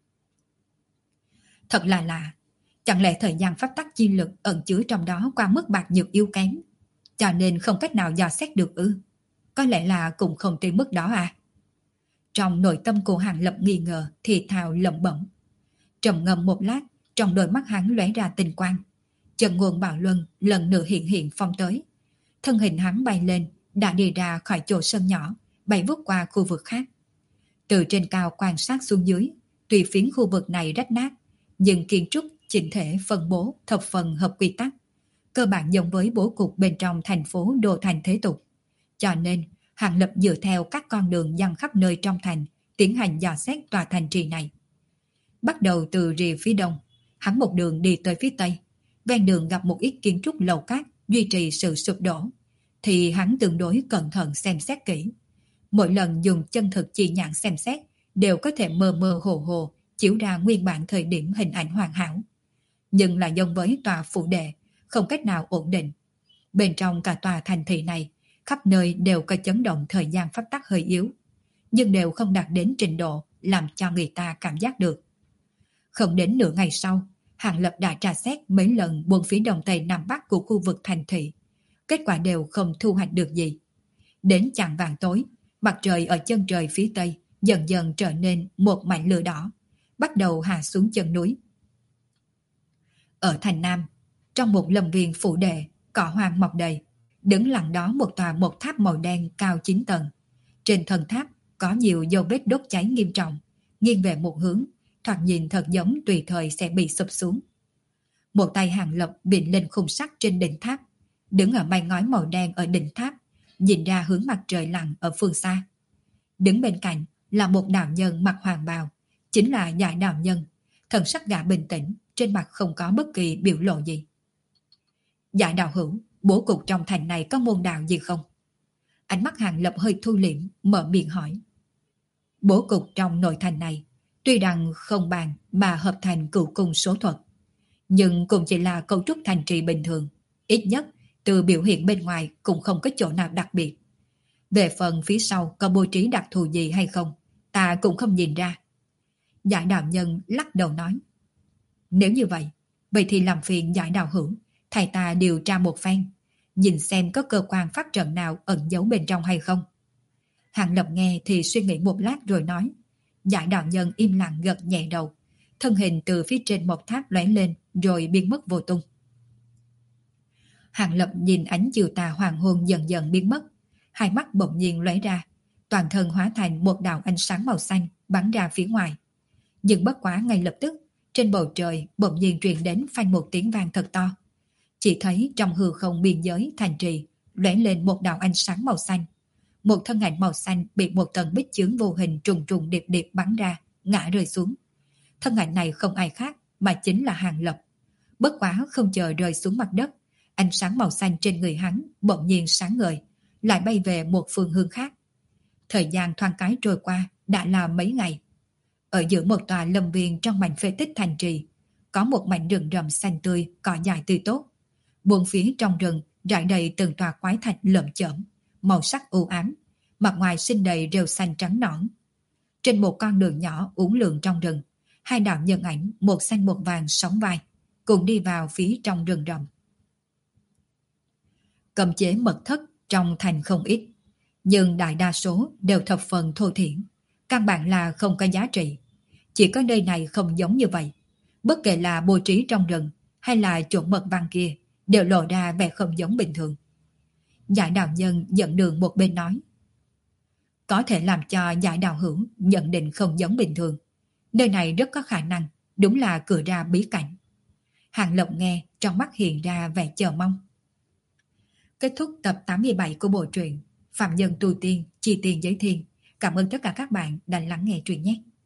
Thật là lạ, chẳng lẽ thời gian pháp tắc chi lực ẩn chứa trong đó qua mức bạc nhược yếu kém, cho nên không cách nào dò xét được ư? Có lẽ là cũng không tới mức đó à? Trong nội tâm của Hàng Lập nghi ngờ thì thào lẩm bẩm. Trầm ngâm một lát, trong đôi mắt hắn lóe ra tinh quang. Chân ngôn bạo luân lần nữa hiện hiện phong tới. Thân hình hắn bay lên, đã đi ra khỏi chỗ sân nhỏ, bay vút qua khu vực khác. Từ trên cao quan sát xuống dưới, tuy phiến khu vực này rách nát, nhưng kiến trúc chỉnh thể phân bố thập phần hợp quy tắc, cơ bản giống với bố cục bên trong thành phố đô thành thế tục. Cho nên, Hàng Lập dựa theo các con đường dăng khắp nơi trong thành, tiến hành dò xét tòa thành trì này. Bắt đầu từ rìa phía đông, hắn một đường đi tới phía tây. Ven đường gặp một ít kiến trúc lầu cát duy trì sự sụp đổ, thì hắn tương đối cẩn thận xem xét kỹ. Mỗi lần dùng chân thực chi nhãn xem xét, đều có thể mơ mơ hồ hồ chiếu ra nguyên bản thời điểm hình ảnh hoàn hảo. Nhưng là giống với tòa phủ đệ, không cách nào ổn định. Bên trong cả tòa thành thị này, khắp nơi đều có chấn động thời gian pháp tắc hơi yếu, nhưng đều không đạt đến trình độ làm cho người ta cảm giác được. Không đến nửa ngày sau, Hàng Lập đã tra xét mấy lần buôn phía đông tây nam bắc của khu vực thành thị. Kết quả đều không thu hoạch được gì. Đến chạng vàng tối, mặt trời ở chân trời phía tây dần dần trở nên một mảnh lửa đỏ, bắt đầu hạ xuống chân núi. Ở thành Nam, trong một lâm viên phủ đệ, cỏ hoang mọc đầy, đứng lặng đó một tòa một tháp màu đen cao 9 tầng. Trên thân tháp có nhiều dấu vết đốt cháy nghiêm trọng, nghiêng về một hướng, thoạt nhìn thật giống tùy thời sẽ bị sụp xuống. Một tay Hàng Lập bịn lên khung sắt trên đỉnh tháp, đứng ở mái ngói màu đen ở đỉnh tháp, nhìn ra hướng mặt trời lặn ở phương xa. Đứng bên cạnh là một đạo nhân mặc hoàng bào, chính là Giải đạo nhân. Thần sắc gã bình tĩnh, trên mặt không có bất kỳ biểu lộ gì. Giải đạo hữu, bố cục trong thành này có môn đạo gì không? Ánh mắt Hàng Lập hơi thu liễm, mở miệng hỏi. Bố cục trong nội thành này, tuy rằng không bàn mà hợp thành cửu cung số thuật, nhưng cũng chỉ là cấu trúc thành trì bình thường. Ít nhất, từ biểu hiện bên ngoài cũng không có chỗ nào đặc biệt. Về phần phía sau có bố trí đặc thù gì hay không, ta cũng không nhìn ra. Giải đạo nhân lắc đầu nói. Nếu như vậy thì làm phiền Giải đạo hữu, thầy ta điều tra một phen, nhìn xem có cơ quan pháp trận nào ẩn giấu bên trong hay không. Hàng Lập nghe thì suy nghĩ một lát rồi nói. Giải đạo nhân im lặng gật nhẹ đầu, thân hình từ phía trên một tháp lóe lên rồi biến mất vô tung. Hàng Lập nhìn ánh chiều tà hoàng hôn dần dần biến mất, hai mắt bỗng nhiên lóe ra, toàn thân hóa thành một đạo ánh sáng màu xanh bắn ra phía ngoài. Nhưng bất quá ngay lập tức, trên bầu trời bỗng nhiên truyền đến phanh một tiếng vang thật to. Chỉ thấy trong hư không biên giới thành trì lóe lên một đạo ánh sáng màu xanh. Một thân ảnh màu xanh bị một tầng bích chướng vô hình trùng trùng điệp điệp bắn ra, ngã rơi xuống. Thân ảnh này không ai khác mà chính là Hàng Lập. Bất quá không chờ rơi xuống mặt đất, ánh sáng màu xanh trên người hắn bỗng nhiên sáng ngời, lại bay về một phương hướng khác. Thời gian thoáng cái trôi qua đã là mấy ngày. Ở giữa một tòa lâm viên trong mảnh phế tích thành trì, có một mảnh rừng rậm xanh tươi, cỏ dại tươi tốt. Buông phía trong rừng rải đầy từng tòa quái thạch lởm chởm, màu sắc u ám, mặt ngoài xinh đầy rêu xanh trắng nõn. Trên một con đường nhỏ uốn lượn trong rừng, hai đạo nhân ảnh một xanh một vàng sóng vai, cùng đi vào phía trong rừng rậm. Cấm chế mật thất trong thành không ít, nhưng đại đa số đều thập phần thô thiển, căn bản là không có giá trị. Chỉ có nơi này không giống như vậy. Bất kể là bố trí trong rừng hay là chỗ mật văn kia, đều lộ ra vẻ không giống bình thường. Giải đạo nhân dẫn đường một bên nói. Có thể làm cho giải đạo hữu nhận định không giống bình thường. Nơi này rất có khả năng, đúng là cửa ra bí cảnh. Hàng Lập nghe, trong mắt hiện ra vẻ chờ mong. Kết thúc tập 87 của bộ truyện Phạm Nhân Tu Tiên, Chi Tiền Giới Thiên. Cảm ơn tất cả các bạn đã lắng nghe truyện nhé.